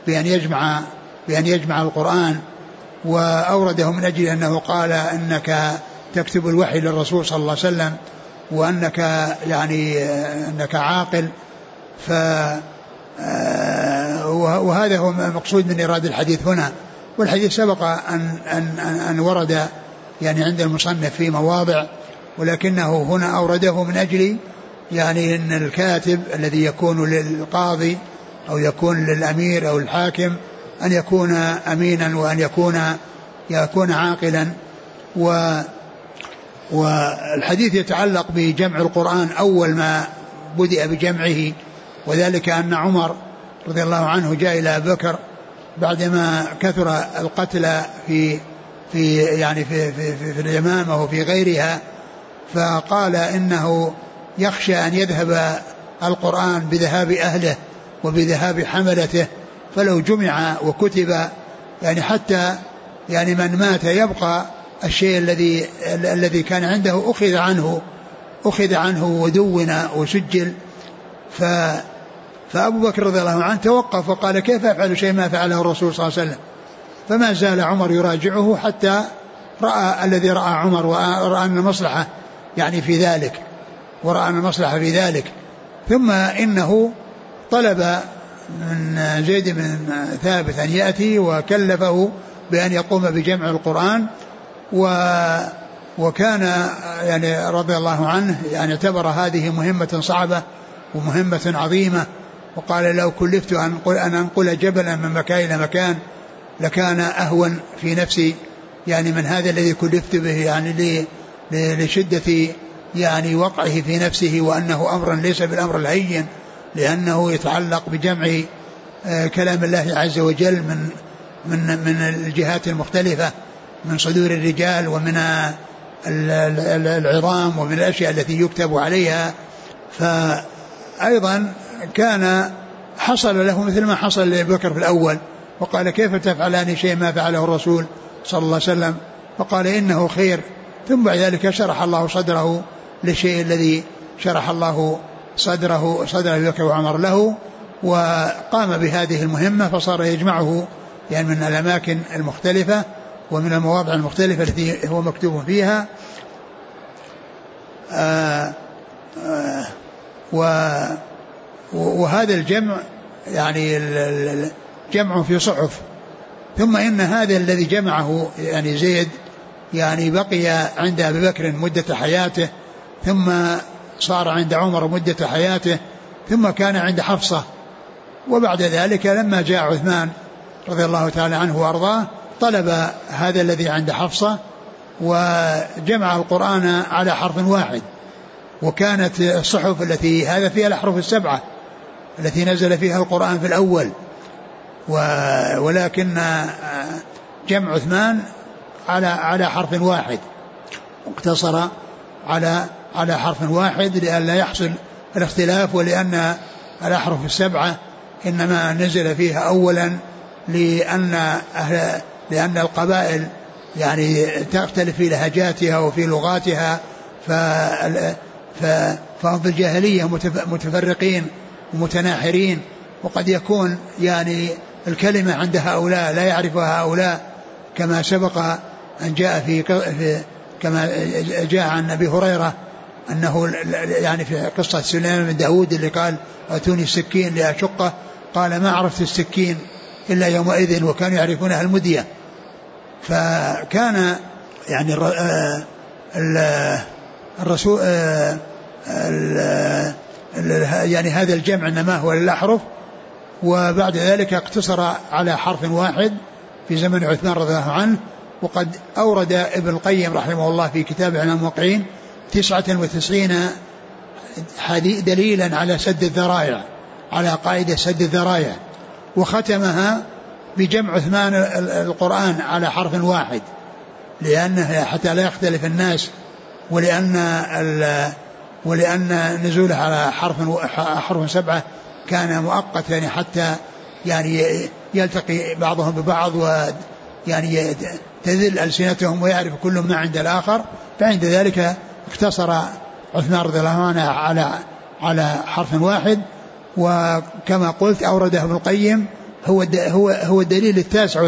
بأن يجمع القرآن، وأورده من أجل أنه قال: إنك تكتب الوحي للرسول صلى الله عليه وسلم، وأنك أنك عاقل. وهذا هو المقصود من إيراد الحديث هنا. والحديث سبق أن ورد عند المصنف في مواضع، ولكنه هنا أورده من أجل أن الكاتب الذي يكون للقاضي أو يكون للأمير أو الحاكم أن يكون أمينا، وأن يكون عاقلا. والحديث يتعلق بجمع القرآن أول ما بدأ بجمعه، وذلك أن عمر رضي الله عنه جاء إلى أبي بكر بعدما كثر القتل في اليمامة وفي غيرها، فقال إنه يخشى أن يذهب القرآن بذهاب أهله وبذهاب حملته، فلو جمع وكتب حتى من مات يبقى الشيء الذي كان عنده أخذ عنه ودون وسجل. فأبو بكر رضي الله عنه توقف وقال: كيف أفعل شيء ما فعله الرسول صلى الله عليه وسلم؟ فما زال عمر يراجعه حتى رأى الذي رأى عمر، ورأى أن المصلحة في ذلك، ثم إنه طلب من زيد بن ثابت أن يأتي، وكلفه بأن يقوم بجمع القرآن. وكان رضي الله عنه اعتبر هذه مهمة صعبة ومهمة عظيمة، وقال: لو كلفت أن أنقل جبلا من مكان إلى مكان لكان أهون في نفسي من هذا الذي كلفت به، لشدة وقعه في نفسه، وأنه أمر ليس بالأمر الهين، لأنه يتعلق بجمع كلام الله عز وجل من الجهات المختلفة، من صدور الرجال ومن العظام ومن الأشياء التي يكتب عليها. فأيضا كان حصل له مثل ما حصل لأبي بكر في الأول، وقال كيف تفعلان شيء ما فعله الرسول صلى الله عليه وسلم؟ فقال إنه خير. ثم بعد ذلك شرح الله صدره للشيء الذي شرح الله صدر أبي بكر وعمر له، وقام بهذه المهمة، فصار يجمعه يعني من الأماكن المختلفة ومن المواضع المختلفة التي هو مكتوب فيها. وهذا الجمع يعني جمع في صحف. ثم إن هذا الذي جمعه يعني زيد يعني بقي عند أبي بكر مدة حياته، ثم صار عند عمر مدة حياته، ثم كان عند حفصة. وبعد ذلك لما جاء عثمان رضي الله تعالى عنه وأرضاه طلب هذا الذي عند حفصة وجمع القرآن على حرف واحد. وكانت الصحف التي هذا فيها الأحرف السبعة التي نزل فيها القرآن في الأول، ولكن جمع عثمان على حرف واحد، اقتصر على حرف واحد لئلا يحصل الاختلاف، ولأن الأحرف السبعة إنما نزل فيها أولا لأن القبائل يعني تختلف في لهجاتها وفي لغاتها، فهم في الجاهلية متفرقين ومتناحرين، وقد يكون يعني الكلمة عند هؤلاء لا يعرفها هؤلاء، كما سبق أن جاء كما جاء عن أبي هريرة أنه يعني في قصة سليمان بن داود اللي قال أتوني السكين لأشقه، قال ما عرفت السكين إلا يومئذ، وكانوا يعرفونها المدية. فكان يعني الرسول يعني هذا الجمع إنما هو للأحرف، وبعد ذلك اقتصر على حرف واحد في زمن عثمان رضي الله عنه. وقد أورد ابن القيم رحمه الله في كتاب إعلام الموقعين 99 دليلا على سد الذرائع، على قاعدة سد الذرائع، وختمها بجمع عثمان القرآن على حرف واحد، لأنه حتى لا يختلف الناس، ولأن نزوله على حرف سبعة كان مؤقت، يعني حتى يعني يلتقي بعضهم ببعض ويعني تذل ألسنتهم ويعرف كل ما عند الآخر. فعند ذلك اقتصر عثمان رضي الله عنه على حرف واحد. وكما قلت أورده ابن القيم هو الدليل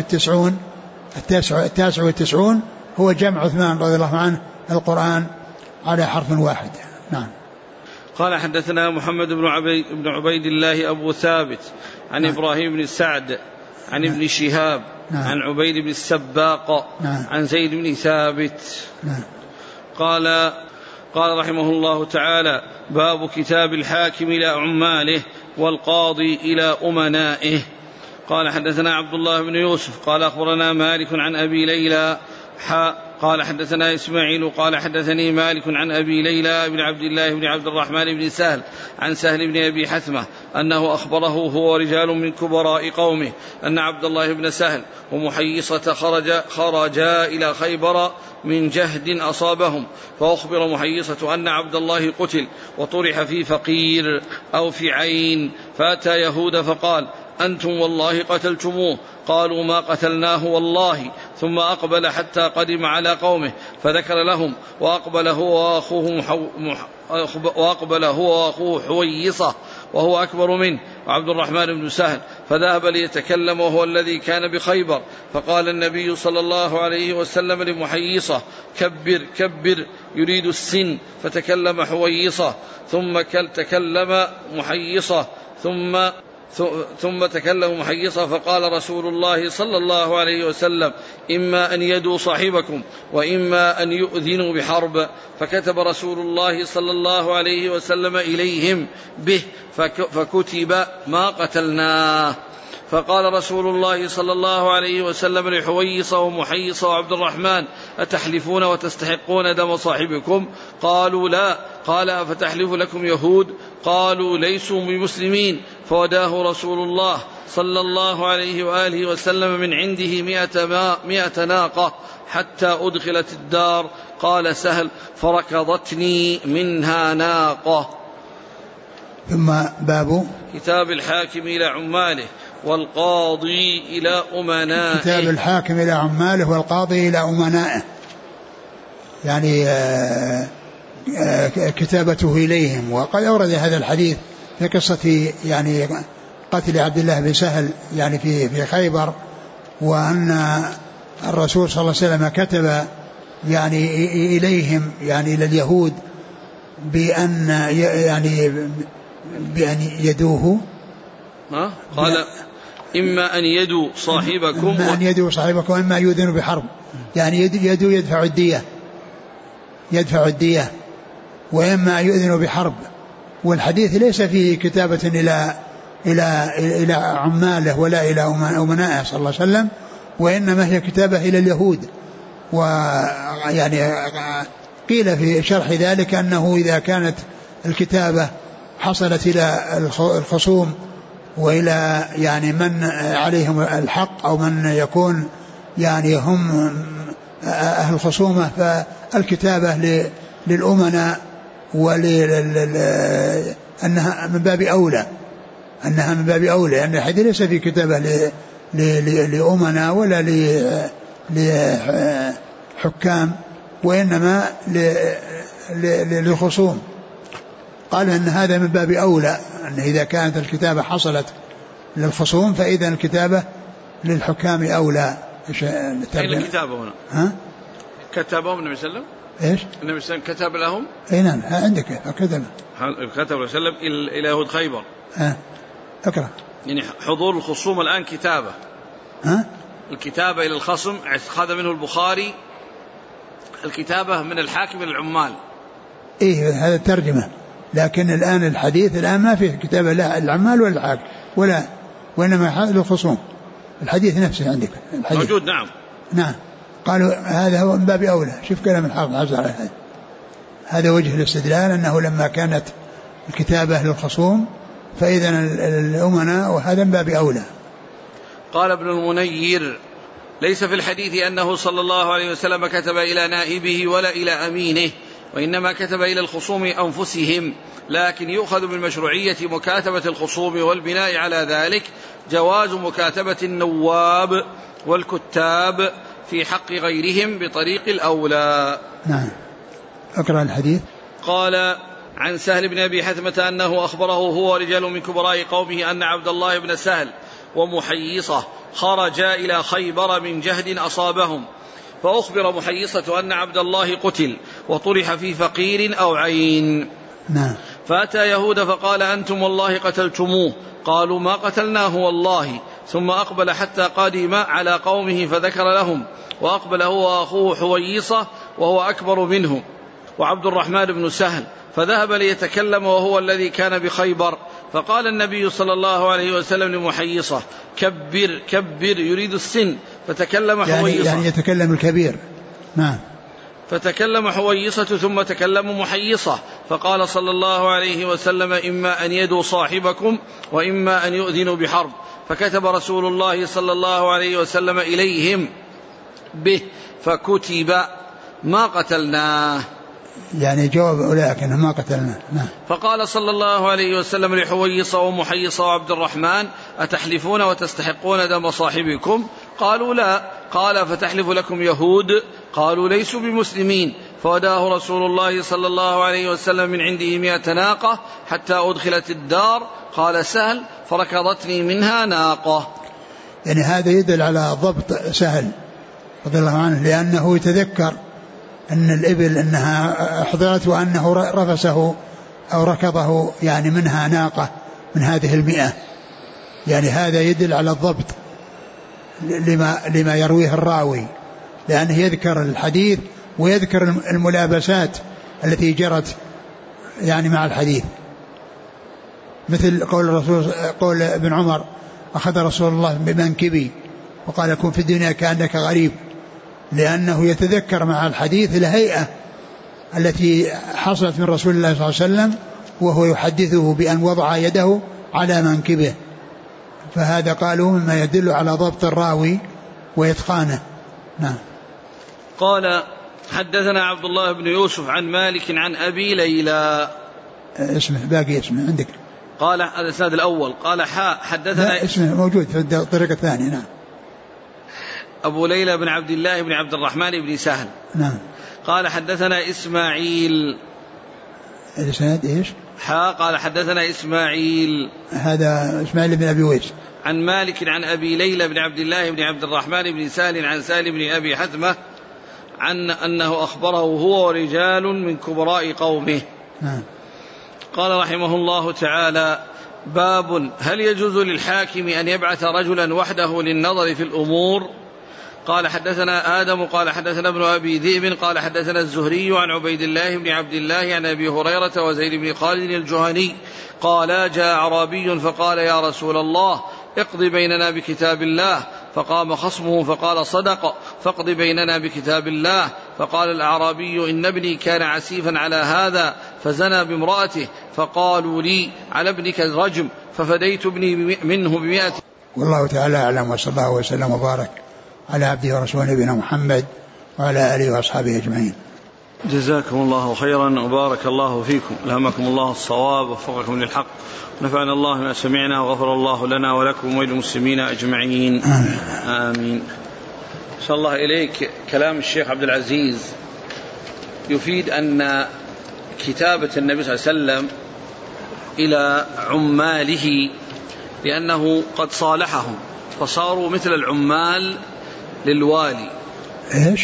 99 هو جمع عثمان رضي الله عنه القرآن على حرف واحد. نعم. قال حدثنا محمد بن عبيد الله أبو ثابت عن إبراهيم بن سعد عن ابن شهاب عن عبيد بن السباق عن زيد بن ثابت قال رحمه الله تعالى: باب كتاب الحاكم إلى عماله والقاضي إلى أمنائه. قال حدثنا عبد الله بن يوسف قال أخبرنا مالك عن أبي ليلى قال حدثنا إسماعيل قال حدثني مالك عن أبي ليلى بن عبد الله بن عبد الرحمن بن سهل عن سهل بن أبي حثمة أنه أخبره هو ورجال من كبراء قومه أن عبد الله بن سهل ومحيصة خرجا إلى خيبر من جهد أصابهم، فأخبر محيصة أن عبد الله قتل وطرح في فقير أو في عين، فأتى يهود فقال: أنتم والله قتلتموه. قالوا: ما قتلناه والله. ثم أقبل حتى قدم على قومه فذكر لهم، وأقبل هو وأخوه حويصة وهو أكبر منه وعبد الرحمن بن سهل، فذهب ليتكلم وهو الذي كان بخيبر. فقال النبي صلى الله عليه وسلم لمحيصة: كبر كبر، يريد السن. فتكلم حويصة ثم تكلم محيصة ثم تكلم محيصة، فقال رسول الله صلى الله عليه وسلم: إما أن يدوا صاحبكم وإما أن يؤذنوا بحرب. فكتب رسول الله صلى الله عليه وسلم إليهم به فكتب: ما قتلناه. فقال رسول الله صلى الله عليه وسلم لحويصة ومحيصة وعبد الرحمن: أتحلفون وتستحقون دم صاحبكم؟ قالوا: لا. قال: أفتحلف لكم يهود؟ قالوا: ليسوا بمسلمين. فوداه رسول الله صلى الله عليه وآله وسلم من عنده 100 ناقة حتى أدخلت الدار. قال سهل: فركضتني منها ناقة. ثم باب كتاب الحاكم إلى عماله والقاضي إلى أمنائه. كتاب الحاكم إلى عماله والقاضي إلى أمنائه، يعني كتابته إليهم. وقد أورد هذا الحديث في قصة يعني قتل عبد الله بن سهل يعني في خيبر، وأن الرسول صلى الله عليه وسلم كتب يعني إليهم يعني إلى اليهود بأن يدوه. قال إما أن يدوا صاحبكم وإما يؤذن بحرب، يعني يدوا يدفع الدية وإما يؤذن بحرب. والحديث ليس فيه كتابة إلى عماله ولا إلى أمنائه صلى الله عليه وسلم، وإنما هي كتابة إلى اليهود. ويعني قيل في شرح ذلك أنه إذا كانت الكتابة حصلت إلى الخصوم وإلى يعني من عليهم الحق أو من يكون يعني هم أهل الخصومة، فالكتابة للأمناء أنها من باب أولى، لأن الحديث ليس في كتابة لأمناء ولا لحكام، وإنما للخصوم. قال أن هذا من باب أولى، أن إذا كانت الكتابة حصلت للخصوم فإذا الكتابة للحكام أولى. أين الكتابة هنا؟ كتبهم النبي صلى الله عليه وسلم؟ إيش؟ النبي صلى الله عليه وسلم كتب لهم؟ أي نعم عندك كتب صلى الله عليه وسلم إلى يهود خيبر. أقرأ. يعني حضور الخصوم الآن كتابة. الكتابة إلى الخصم أخذ منه البخاري الكتابة من الحاكم للعمال. إيه هذا الترجمة، لكن الآن الحديث الآن ما فيه كتابة لا العمال ولا الحاكم وإنما للخصوم. الحديث نفسه عندك الحديث موجود. نعم. قالوا هذا هو من باب أولى. شوف كلام الحافظ عز وجل، هذا وجه الاستدلال أنه لما كانت الكتابة للخصوم فإذا الأمناء وهذا من باب أولى. قال ابن المنير: ليس في الحديث أنه صلى الله عليه وسلم كتب إلى نائبه ولا إلى أمينه، وإنما كتب إلى الخصوم أنفسهم، لكن يؤخذ من مشروعية مكاتبة الخصوم، والبناء على ذلك جواز مكاتبة النواب والكتاب في حق غيرهم بطريق الأولى. نعم. أقرأ الحديث. قال: عن سهل بن أبي حثمة أنه أخبره هو ورجال من كبراء قومه أن عبد الله بن سهل ومحيصة خرجا إلى خيبر من جهد أصابهم، فأخبر محيصة أن عبد الله قتل وطرح في فقير أو عين. فأتى يهود فقال: أنتم والله قتلتموه. قالوا: ما قتلناه والله. ثم أقبل حتى قدم على قومه فذكر لهم، وأقبل هو وأخوه حويصة وهو أكبر منه وعبد الرحمن بن سهل، فذهب ليتكلم وهو الذي كان بخيبر. فقال النبي صلى الله عليه وسلم لمحيصة: كبر كبر، يريد السن. فتكلم حويصة، يعني يتكلم الكبير. نعم. فتكلم حويصة ثم تكلم محيصة، فقال صلى الله عليه وسلم: إما أن يدوا صاحبكم وإما أن يؤذنوا بحرب. فكتب رسول الله صلى الله عليه وسلم إليهم به، فكتب: ما قتلناه. يعني جواب أولئك أنه ما قتلناه. فقال صلى الله عليه وسلم لحويصة ومحيصة وعبد الرحمن: أتحلفون وتستحقون دم صاحبكم؟ قالوا: لا. قال: فتحلف لكم يهود؟ قالوا: ليسوا بمسلمين. فوداه رسول الله صلى الله عليه وسلم من عنده 100 ناقة حتى أدخلت الدار. قال سهل: فركضتني منها ناقة. يعني هذا يدل على ضبط سهل رضي الله عنه، لأنه يتذكر أن الإبل أنها أحضرت وأنه رفسه أو ركضه يعني منها ناقة من هذه 100. يعني هذا يدل على الضبط لما يرويه الراوي، لأنه يذكر الحديث ويذكر الملابسات التي جرت يعني مع الحديث، مثل قول ابن عمر: أخذ رسول الله بمنكبي وقال: كن في الدنيا كأنك غريب، لأنه يتذكر مع الحديث الهيئة التي حصلت من رسول الله صلى الله عليه وسلم وهو يحدثه بأن وضع يده على منكبه. فهذا قالوا مما يدل على ضبط الراوي وإتقانه. نعم. قال: حدثنا عبد الله بن يوسف عن مالك عن أبي ليلى. اسمه باقي اسمه عندك. قال هذا الإسناد الأول قال حدثنا اسمه موجود في الطريقة الثانية. نعم. أبو ليلى بن عبد الله بن عبد الرحمن بن سهل. نعم. قال حدثنا إسماعيل. الإسناد إيش؟ قال حدثنا إسماعيل، هذا إسماعيل بن أبي ويس، عن مالك عن أبي ليلى بن عبد الله بن عبد الرحمن بن سهل عن سالم بن أبي حثمة عن أنه أخبره هو ورجال من كبراء قومه. قال رحمه الله تعالى: باب هل يجوز للحاكم أن يبعث رجلا وحده للنظر في الأمور؟ قال حدثنا آدم قال حدثنا ابن أبي ذئب قال حدثنا الزهري عن عبيد الله بن عبد الله عن أبي هريرة وزيد بن خالد الجهني قال: جاء أعرابي فقال: يا رسول الله اقض بيننا بكتاب الله. فقام خصمه فقال: صدق، فاقض بيننا بكتاب الله. فقال الأعرابي: إن ابني كان عسيفا على هذا فزنى بامرأته، فقالوا لي: على ابنك الرجم، ففديت ابني منه ب100. والله تعالى أعلم، وصلى الله وسلم وبارك على عبده ورسوله نبينا محمد وعلى آله وأصحابه أجمعين. جزاكم الله خيرا وبارك الله فيكم، ألهمكم الله الصواب ووفقكم للحق، نفعنا الله ما سمعنا وغفر الله لنا ولكم وللمسلمين أجمعين. آمين. صلى الله إليك. كلام الشيخ عبد العزيز يفيد أن كتابة النبي صلى الله عليه وسلم إلى عماله لأنه قد صالحهم فصاروا مثل العمال للوالي. إيش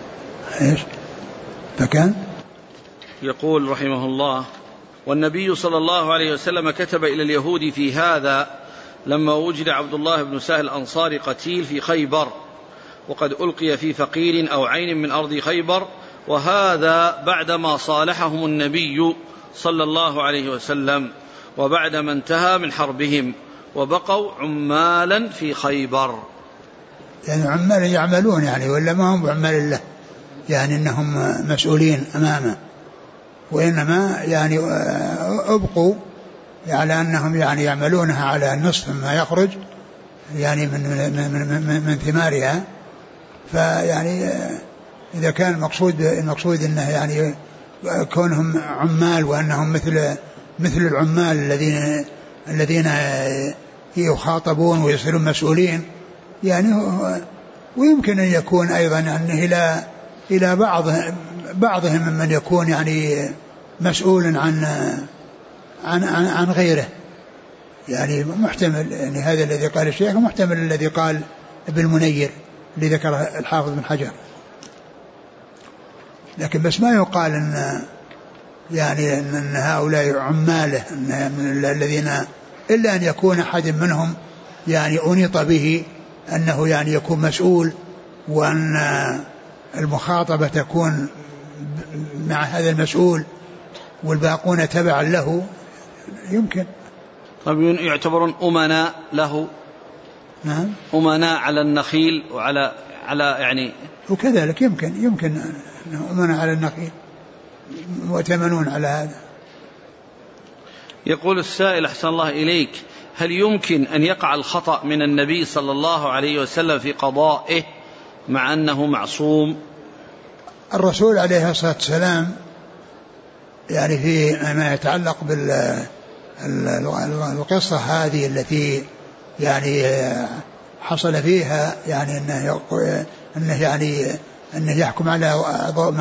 فكان يقول رحمه الله: والنبي صلى الله عليه وسلم كتب إلى اليهود في هذا لما وجد عبد الله بن سهل الأنصاري قتيل في خيبر، وقد ألقي في فقير أو عين من أرض خيبر، وهذا بعدما صالحهم النبي صلى الله عليه وسلم وبعدما انتهى من حربهم، وبقوا عمالا في خيبر. يعني عمال يعملون يعني، ولا ما هم عمال الله يعني إنهم مسؤولين أمامه، وإنما يعني أبقوا على أنهم يعني يعملونها على نصف ما يخرج يعني من ثمارها. فيعني إذا كان المقصود إنه يعني كونهم عمال وأنهم مثل العمال الذين يخاطبون ويصيرون مسؤولين يعني، ويمكن أن يكون أيضا أنه إلى بعضهم من يكون يعني مسؤول عن غيره، يعني محتمل يعني هذا الذي قال الشيخ، محتمل الذي قال ابن المنير اللي ذكر الحافظ بن حجر. لكن بس ما يقال ان هؤلاء عماله الذين، الا ان يكون احد منهم يعني انيط به انه يعني يكون مسؤول، وان المخاطبه تكون مع هذا المسؤول والباقون تبعا له، يمكن. طيب يعتبرون أمناء له؟ نعم، أمناء على النخيل وعلى يعني، وكذلك يمكن أنه أمناء على النخيل مؤتمنون على هذا. يقول السائل: أحسن الله إليك، هل يمكن أن يقع الخطأ من النبي صلى الله عليه وسلم في قضائه مع أنه معصوم؟ الرسول عليه الصلاة والسلام يعني في ما يتعلق بالقصة هذه التي يعني حصل فيها يعني أنه يحكم على ضوء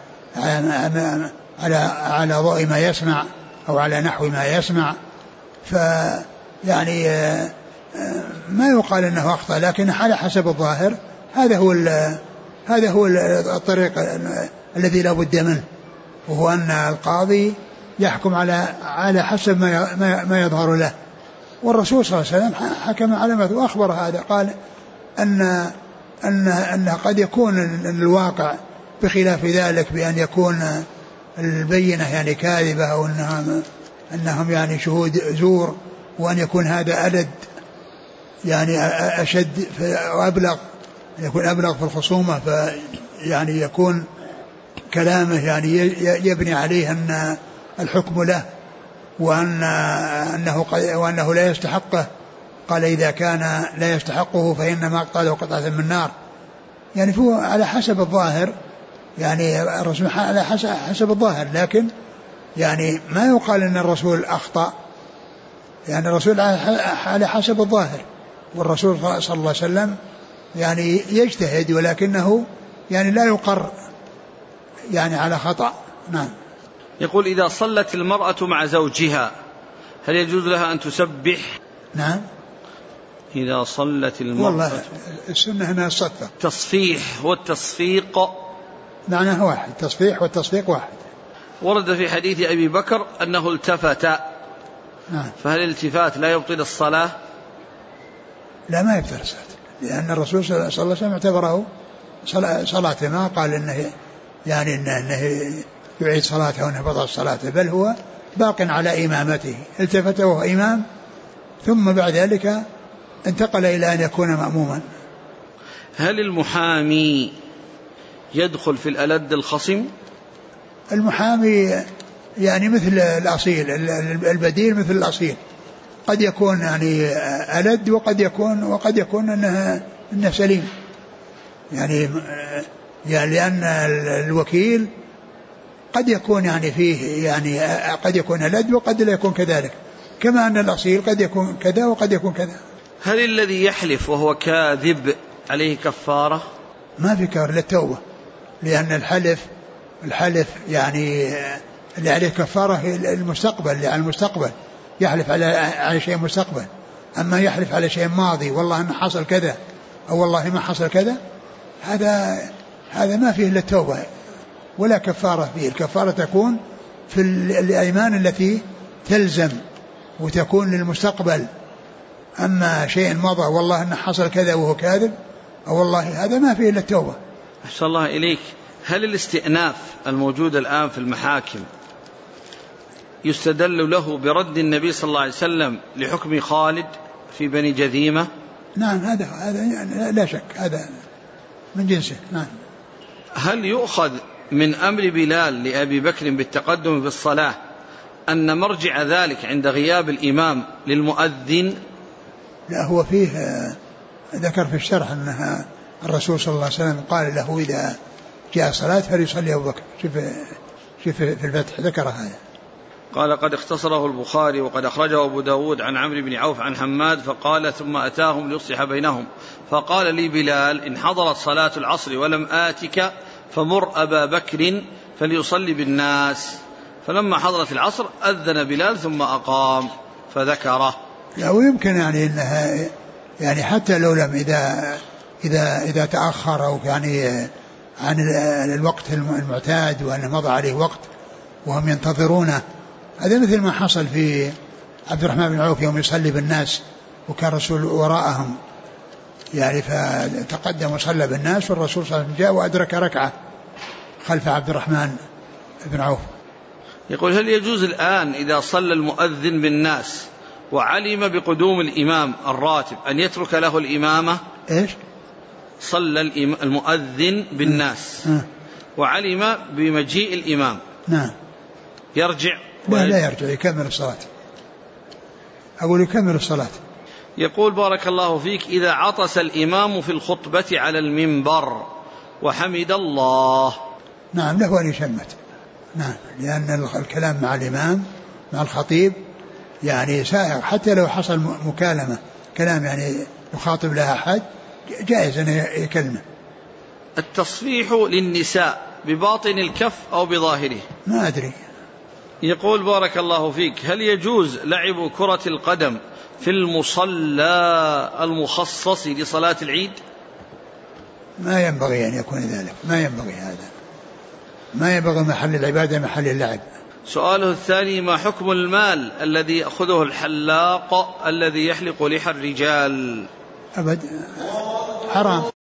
على ضوء ما يسمع أو على نحو ما يسمع، فيعني ما يقال أنه أخطأ، لكن على حسب الظاهر هذا هو الطريق الذي لا بد منه، وهو أن القاضي يحكم على حسب ما يظهر له. والرسول صلى الله عليه وسلم حكم على ما وأخبر هذا، قال أن قد يكون الواقع بخلاف ذلك، بأن يكون البينة يعني كاذبة، أو أنهم يعني شهود زور، وأن يكون هذا ألد يعني أشد وأبلغ، يكون أبلغ في الخصومة، فيعني يكون كلامه يعني يبني عليه أن الحكم له وأنه لا يستحقه. قال: إذا كان لا يستحقه فإنما أقطعه قطعة من نار. يعني هو على حسب الظاهر، يعني الرسول على حسب الظاهر، لكن يعني ما يقال أن الرسول أخطأ، يعني الرسول على حسب الظاهر، والرسول صلى الله عليه وسلم يعني يجتهد ولكنه يعني لا يقر يعني على خطأ. نعم. يقول إذا صلت المرأة مع زوجها هل يجوز لها أن تسبح؟ نعم. إذا صلت المرأة والله السنة هنا الصدفة. تصفيح والتصفيق معناه واحد، تصفيح والتصفيق واحد. ورد في حديث أبي بكر أنه التفت. نعم. فهل الالتفات لا يبطل الصلاة؟ لا، ما يبطل الصلاة، لأن الرسول صلى الله عليه وسلم اعتبره صلاة، ما قال إنه يعني إنه يعيد صلاته وإنه بطل صلاته، بل هو باق على إمامته، التفت وهو إمام ثم بعد ذلك انتقل إلى أن يكون مأموما. هل المحامي يدخل في الألد الخصم؟ المحامي يعني مثل الأصيل، البديل مثل الأصيل، قد يكون يعني ألد وقد يكون أنه سليم، يعني لأن الوكيل قد يكون يعني فيه يعني قد يكون ألد وقد لا يكون كذلك، كما أن الأصيل قد يكون كذا وقد يكون كذا. هل الذي يحلف وهو كاذب عليه كفارة؟ ما في كفارة للتوبة، لأن الحلف يعني اللي عليه كفارة المستقبل، يعني المستقبل يحلف على شيء مستقبل، أما يحلف على شيء ماضي والله أن حصل كذا أو والله ما حصل كذا، هذا ما فيه إلا التوبة ولا كفارة فيه. الكفارة تكون في الأيمان التي تلزم وتكون للمستقبل، أما شيء مضى والله أن حصل كذا وهو كاذب أو والله هذا ما فيه إلا التوبة. أحسن الله إليك. هل الاستئناف الموجود الآن في المحاكم يستدل له برد النبي صلى الله عليه وسلم لحكم خالد في بني جذيمة؟ نعم، هذا يعني لا شك هذا من جنسه. نعم. هل يؤخذ من أمر بلال لأبي بكر بالتقدم في الصلاة أن مرجع ذلك عند غياب الإمام للمؤذن؟ لا، هو فيه ذكر في الشرح أنها الرسول صلى الله عليه وسلم قال له إذا جاء صلاة فليصلي أبو بكر. شوف في الفتح ذكر هذا. قال قد اختصره البخاري وقد أخرجه أبو داود عن عمرو بن عوف عن حماد فقال ثم أتاهم ليصلح بينهم فقال لي بلال إن حضرت صلاة العصر ولم آتك فمر أبا بكر فليصلي بالناس. فلما حضرت العصر أذن بلال ثم أقام فذكره. لا، ويمكن يعني إنها يعني حتى لو لم إذا تأخر أو يعني عن الوقت المعتاد وأن مضى عليه وقت وهم ينتظرونه، هذا مثل ما حصل في عبد الرحمن بن عوف يوم يصلي بالناس وكان الرسول وراءهم، يعني فتقدم وصلى بالناس والرسول صلى الله عليه وسلم جاء وأدرك ركعة خلف عبد الرحمن بن عوف. يقول هل يجوز الآن إذا صلى المؤذن بالناس وعلم بقدوم الإمام الراتب أن يترك له الإمامة؟ إيش؟ صلى المؤذن بالناس وعلم بمجيء الإمام. نعم. يرجع؟ لا يرجع، يكمل الصلاة. أقول يكمل الصلاة. يقول بارك الله فيك إذا عطس الإمام في الخطبة على المنبر وحمد الله. نعم، له أن يشمت. نعم، لأن الكلام مع الإمام مع الخطيب يعني سائغ، حتى لو حصل مكالمة كلام يعني يخاطب لها أحد جائز أن يكلمه. التصفيح للنساء بباطن الكف أو بظاهره؟ ما أدري. يقول بارك الله فيك هل يجوز لعب كرة القدم في المصلى المخصص لصلاة العيد؟ ما ينبغي أن يكون ذلك، ما ينبغي هذا، ما ينبغي محل العبادة محل اللعب. سؤاله الثاني ما حكم المال الذي يأخذه الحلاق الذي يحلق لحى الرجال؟ أبد حرام.